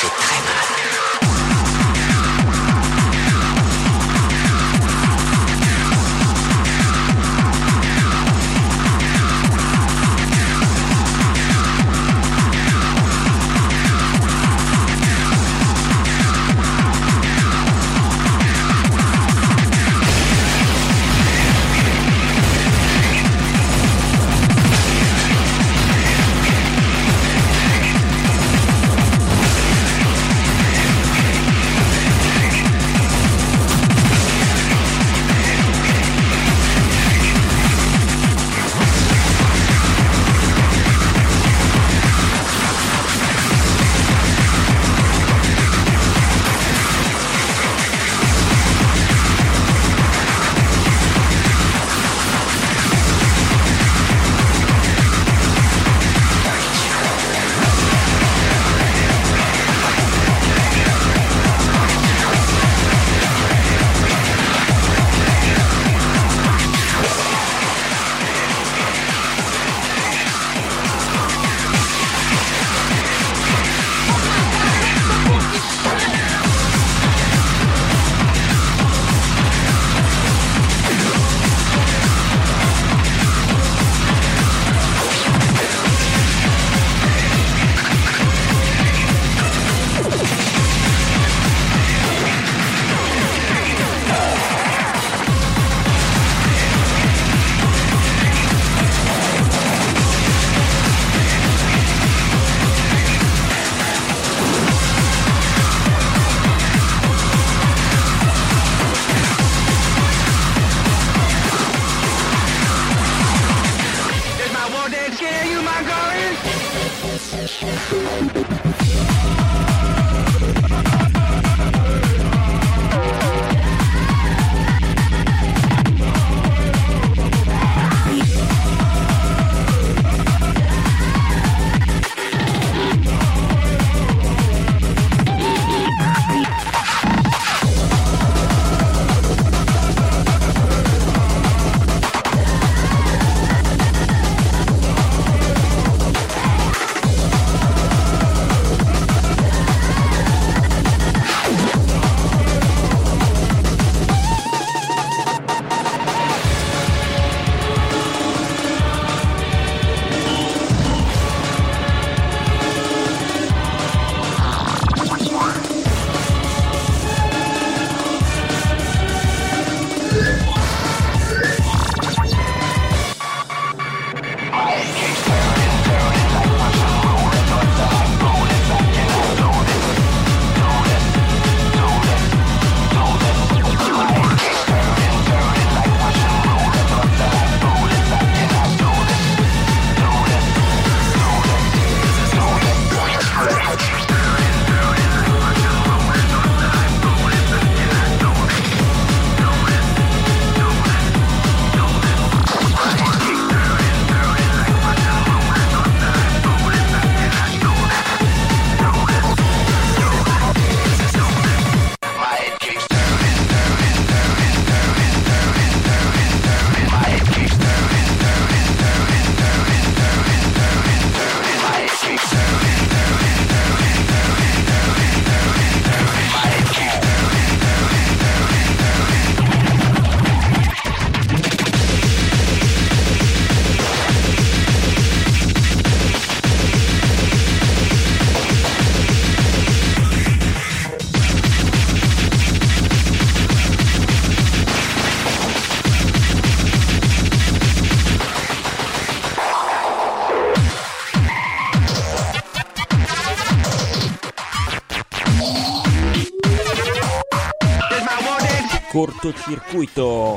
C'est très mal.
cortocircuito.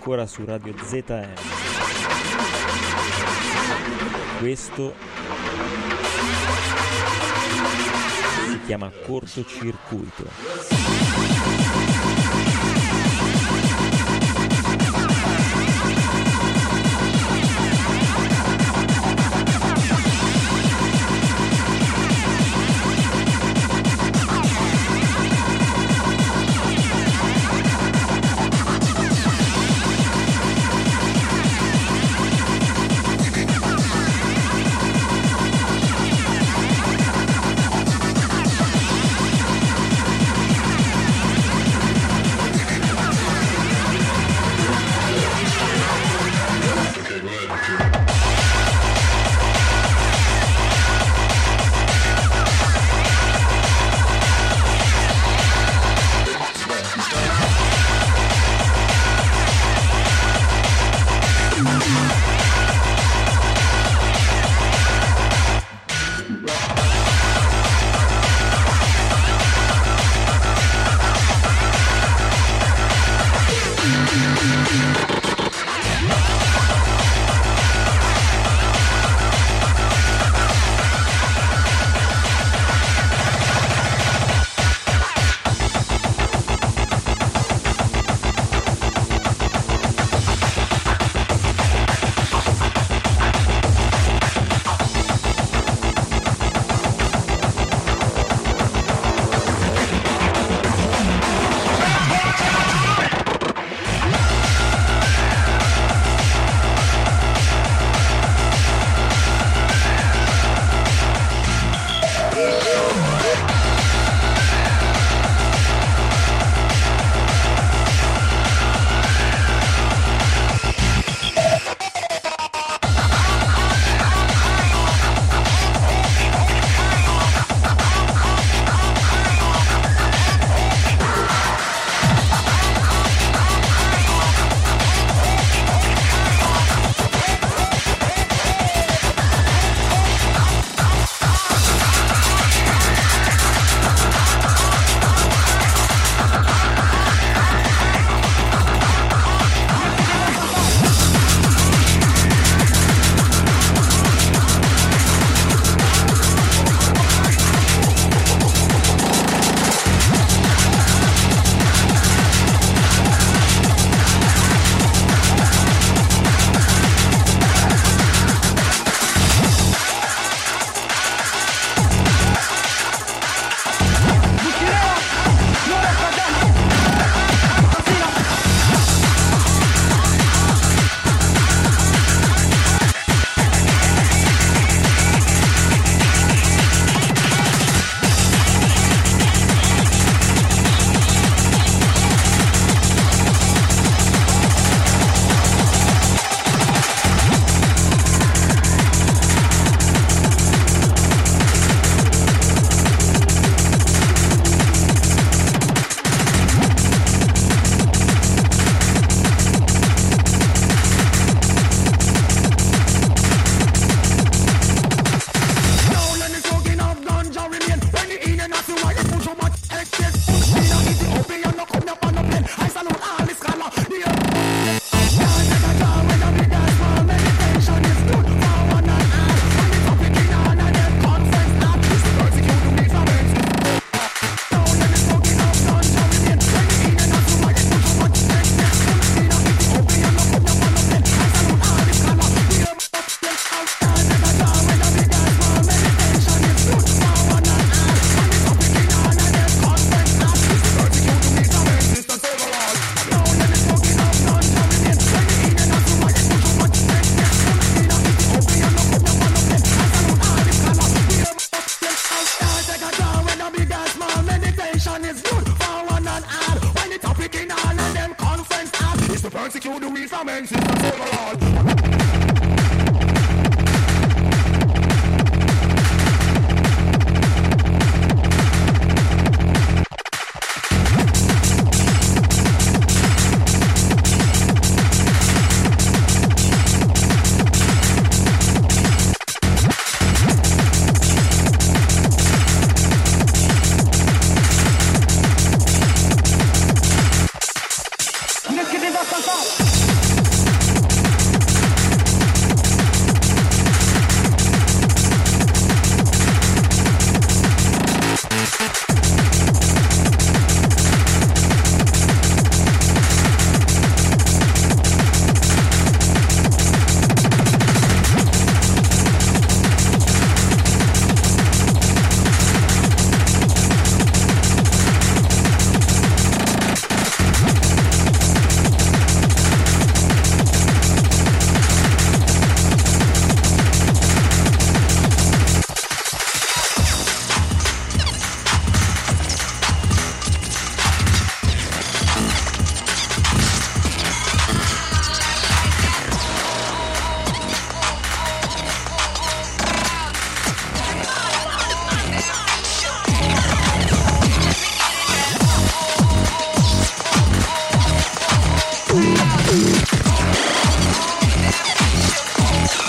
ancora su Radio ZM. Questo si chiama Cortocircuito.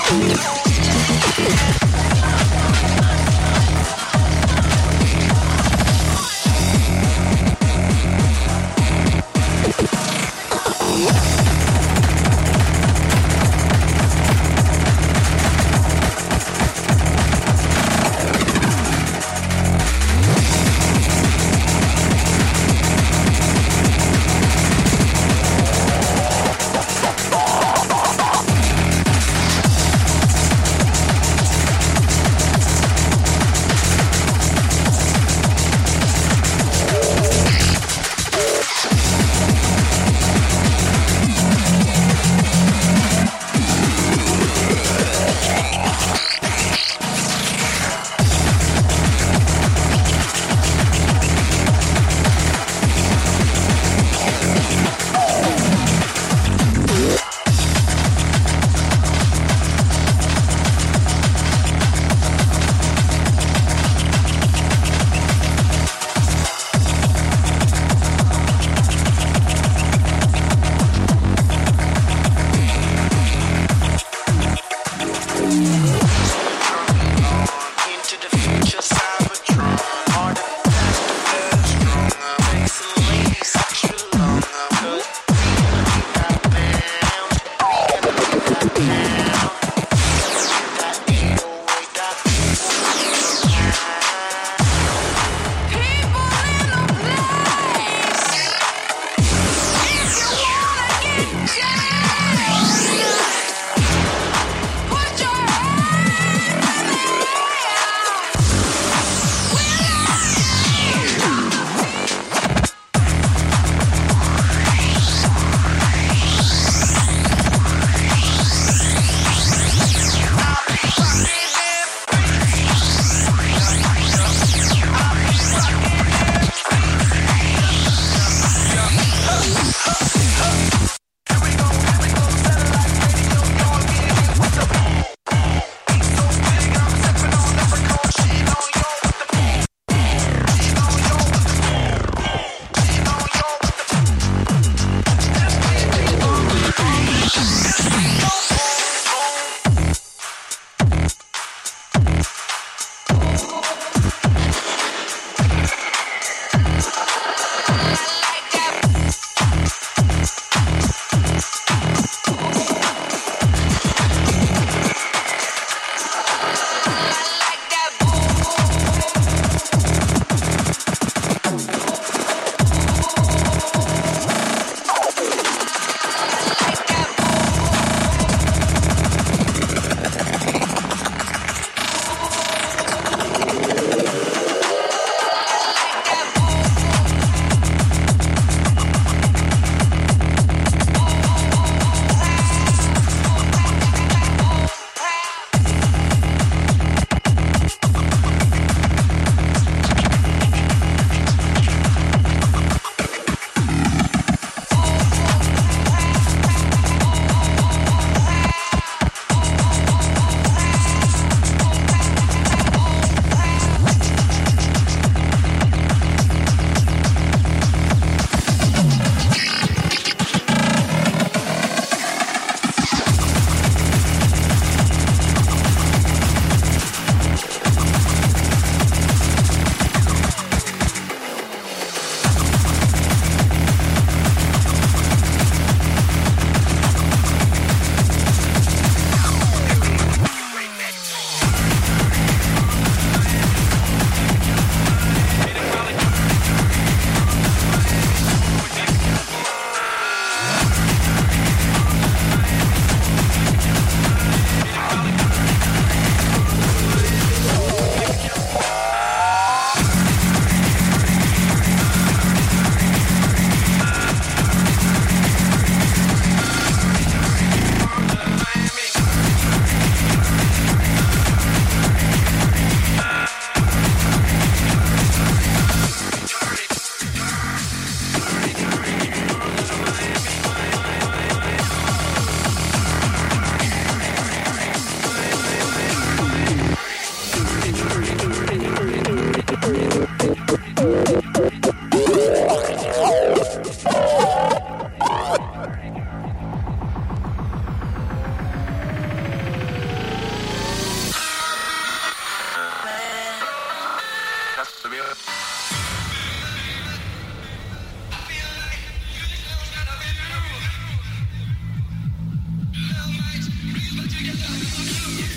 Put your hands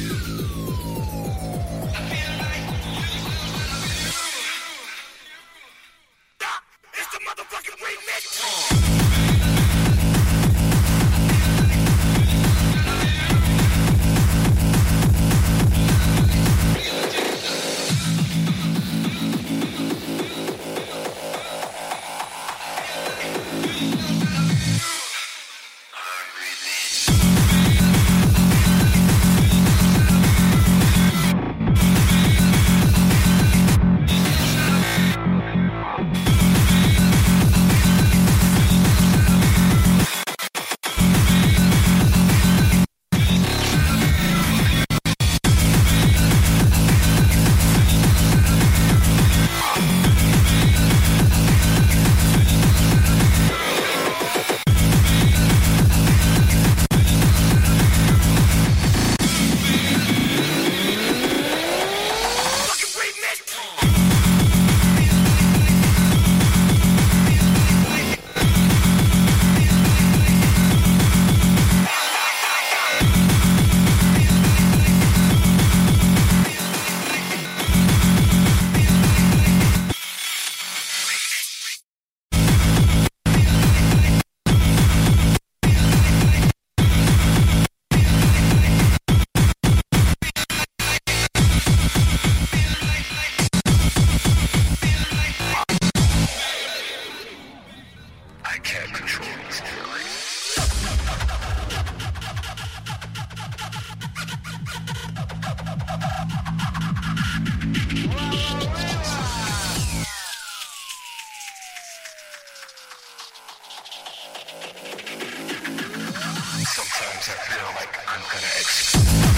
Sometimes I feel like I'm gonna explode.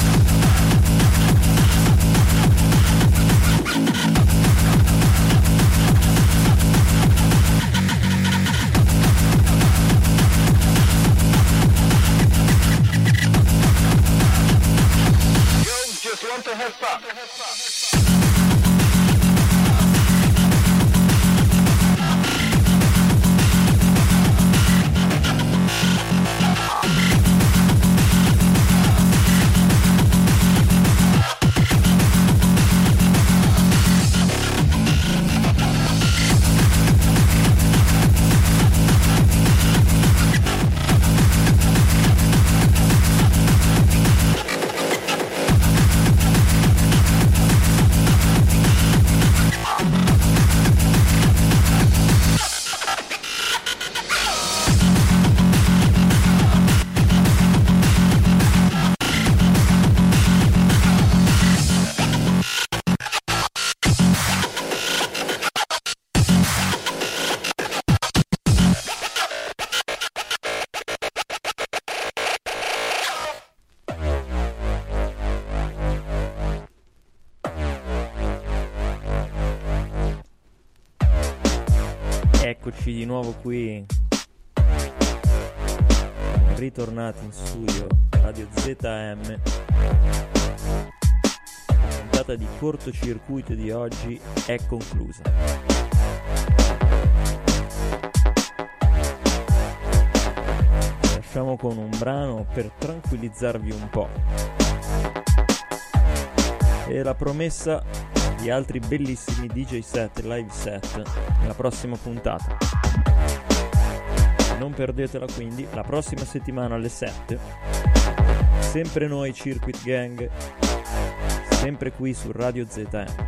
Just want to have fun.
Eccoci di nuovo qui, ritornati in studio Radio ZM. La puntata di cortocircuito di oggi è conclusa. Lasciamo con un brano per tranquillizzarvi un po' e la promessa di altri bellissimi DJ set e live set nella prossima puntata. Non perdetela quindi, la prossima settimana alle 7, sempre noi Circuit Gang, sempre qui su Radio ZM.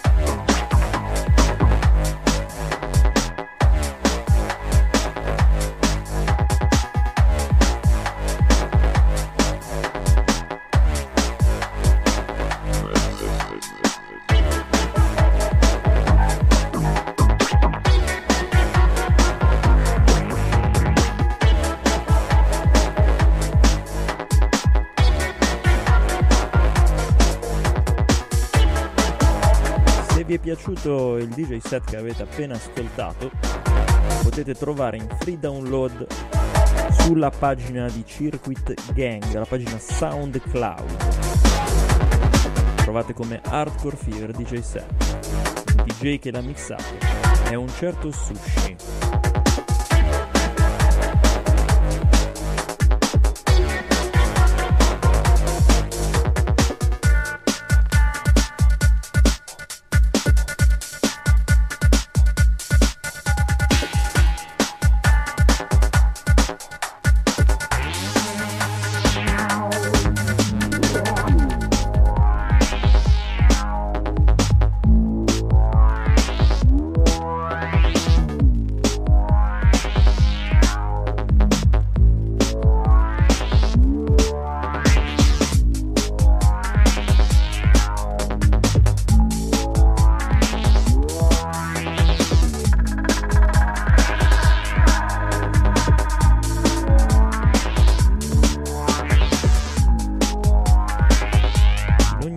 Se vi è piaciuto il DJ set che avete appena ascoltato, potete trovare in free download sulla pagina di Circuit Gang, la pagina SoundCloud. Trovate come Hardcore Fever DJ set. Il DJ che l'ha mixato è un certo Sushi.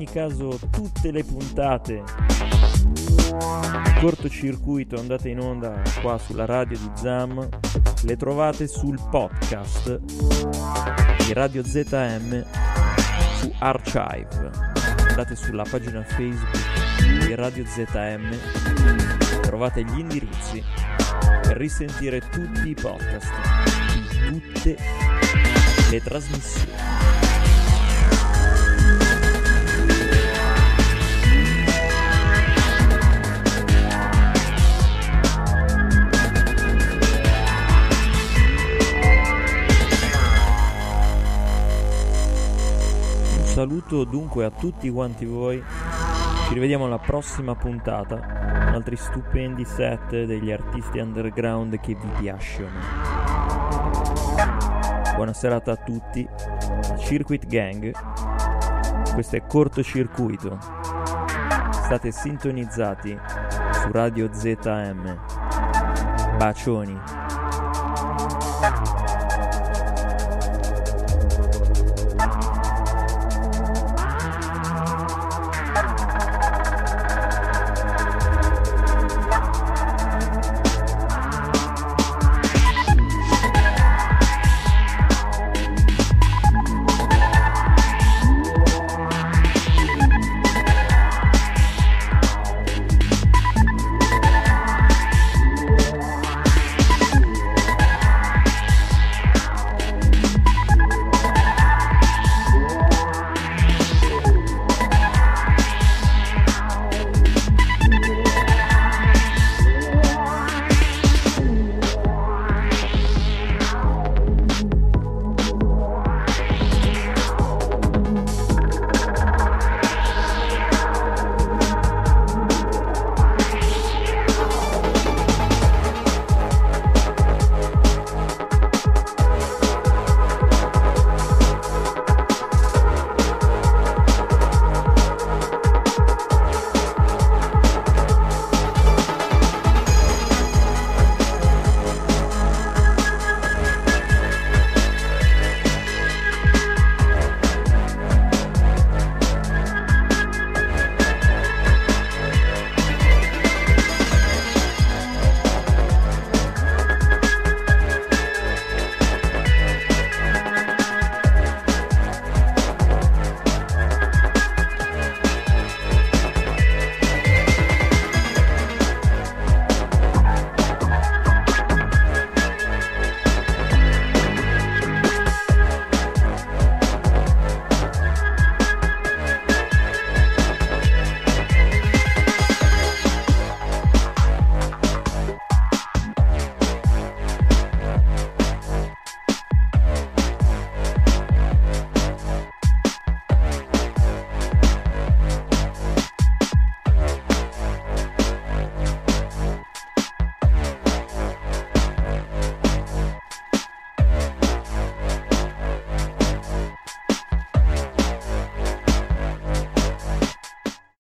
caso tutte le puntate cortocircuito andate in onda qua sulla radio di ZAM le trovate sul podcast di Radio ZM su Archive. Andate sulla pagina Facebook di Radio ZM, trovate gli indirizzi per risentire tutti i podcast di tutte le trasmissioni. Saluto dunque a tutti quanti voi, ci rivediamo alla prossima puntata con altri stupendi set degli artisti underground che vi piacciono. Buona serata a tutti, Circuit Gang, questo è Cortocircuito, state sintonizzati su Radio ZM, bacioni.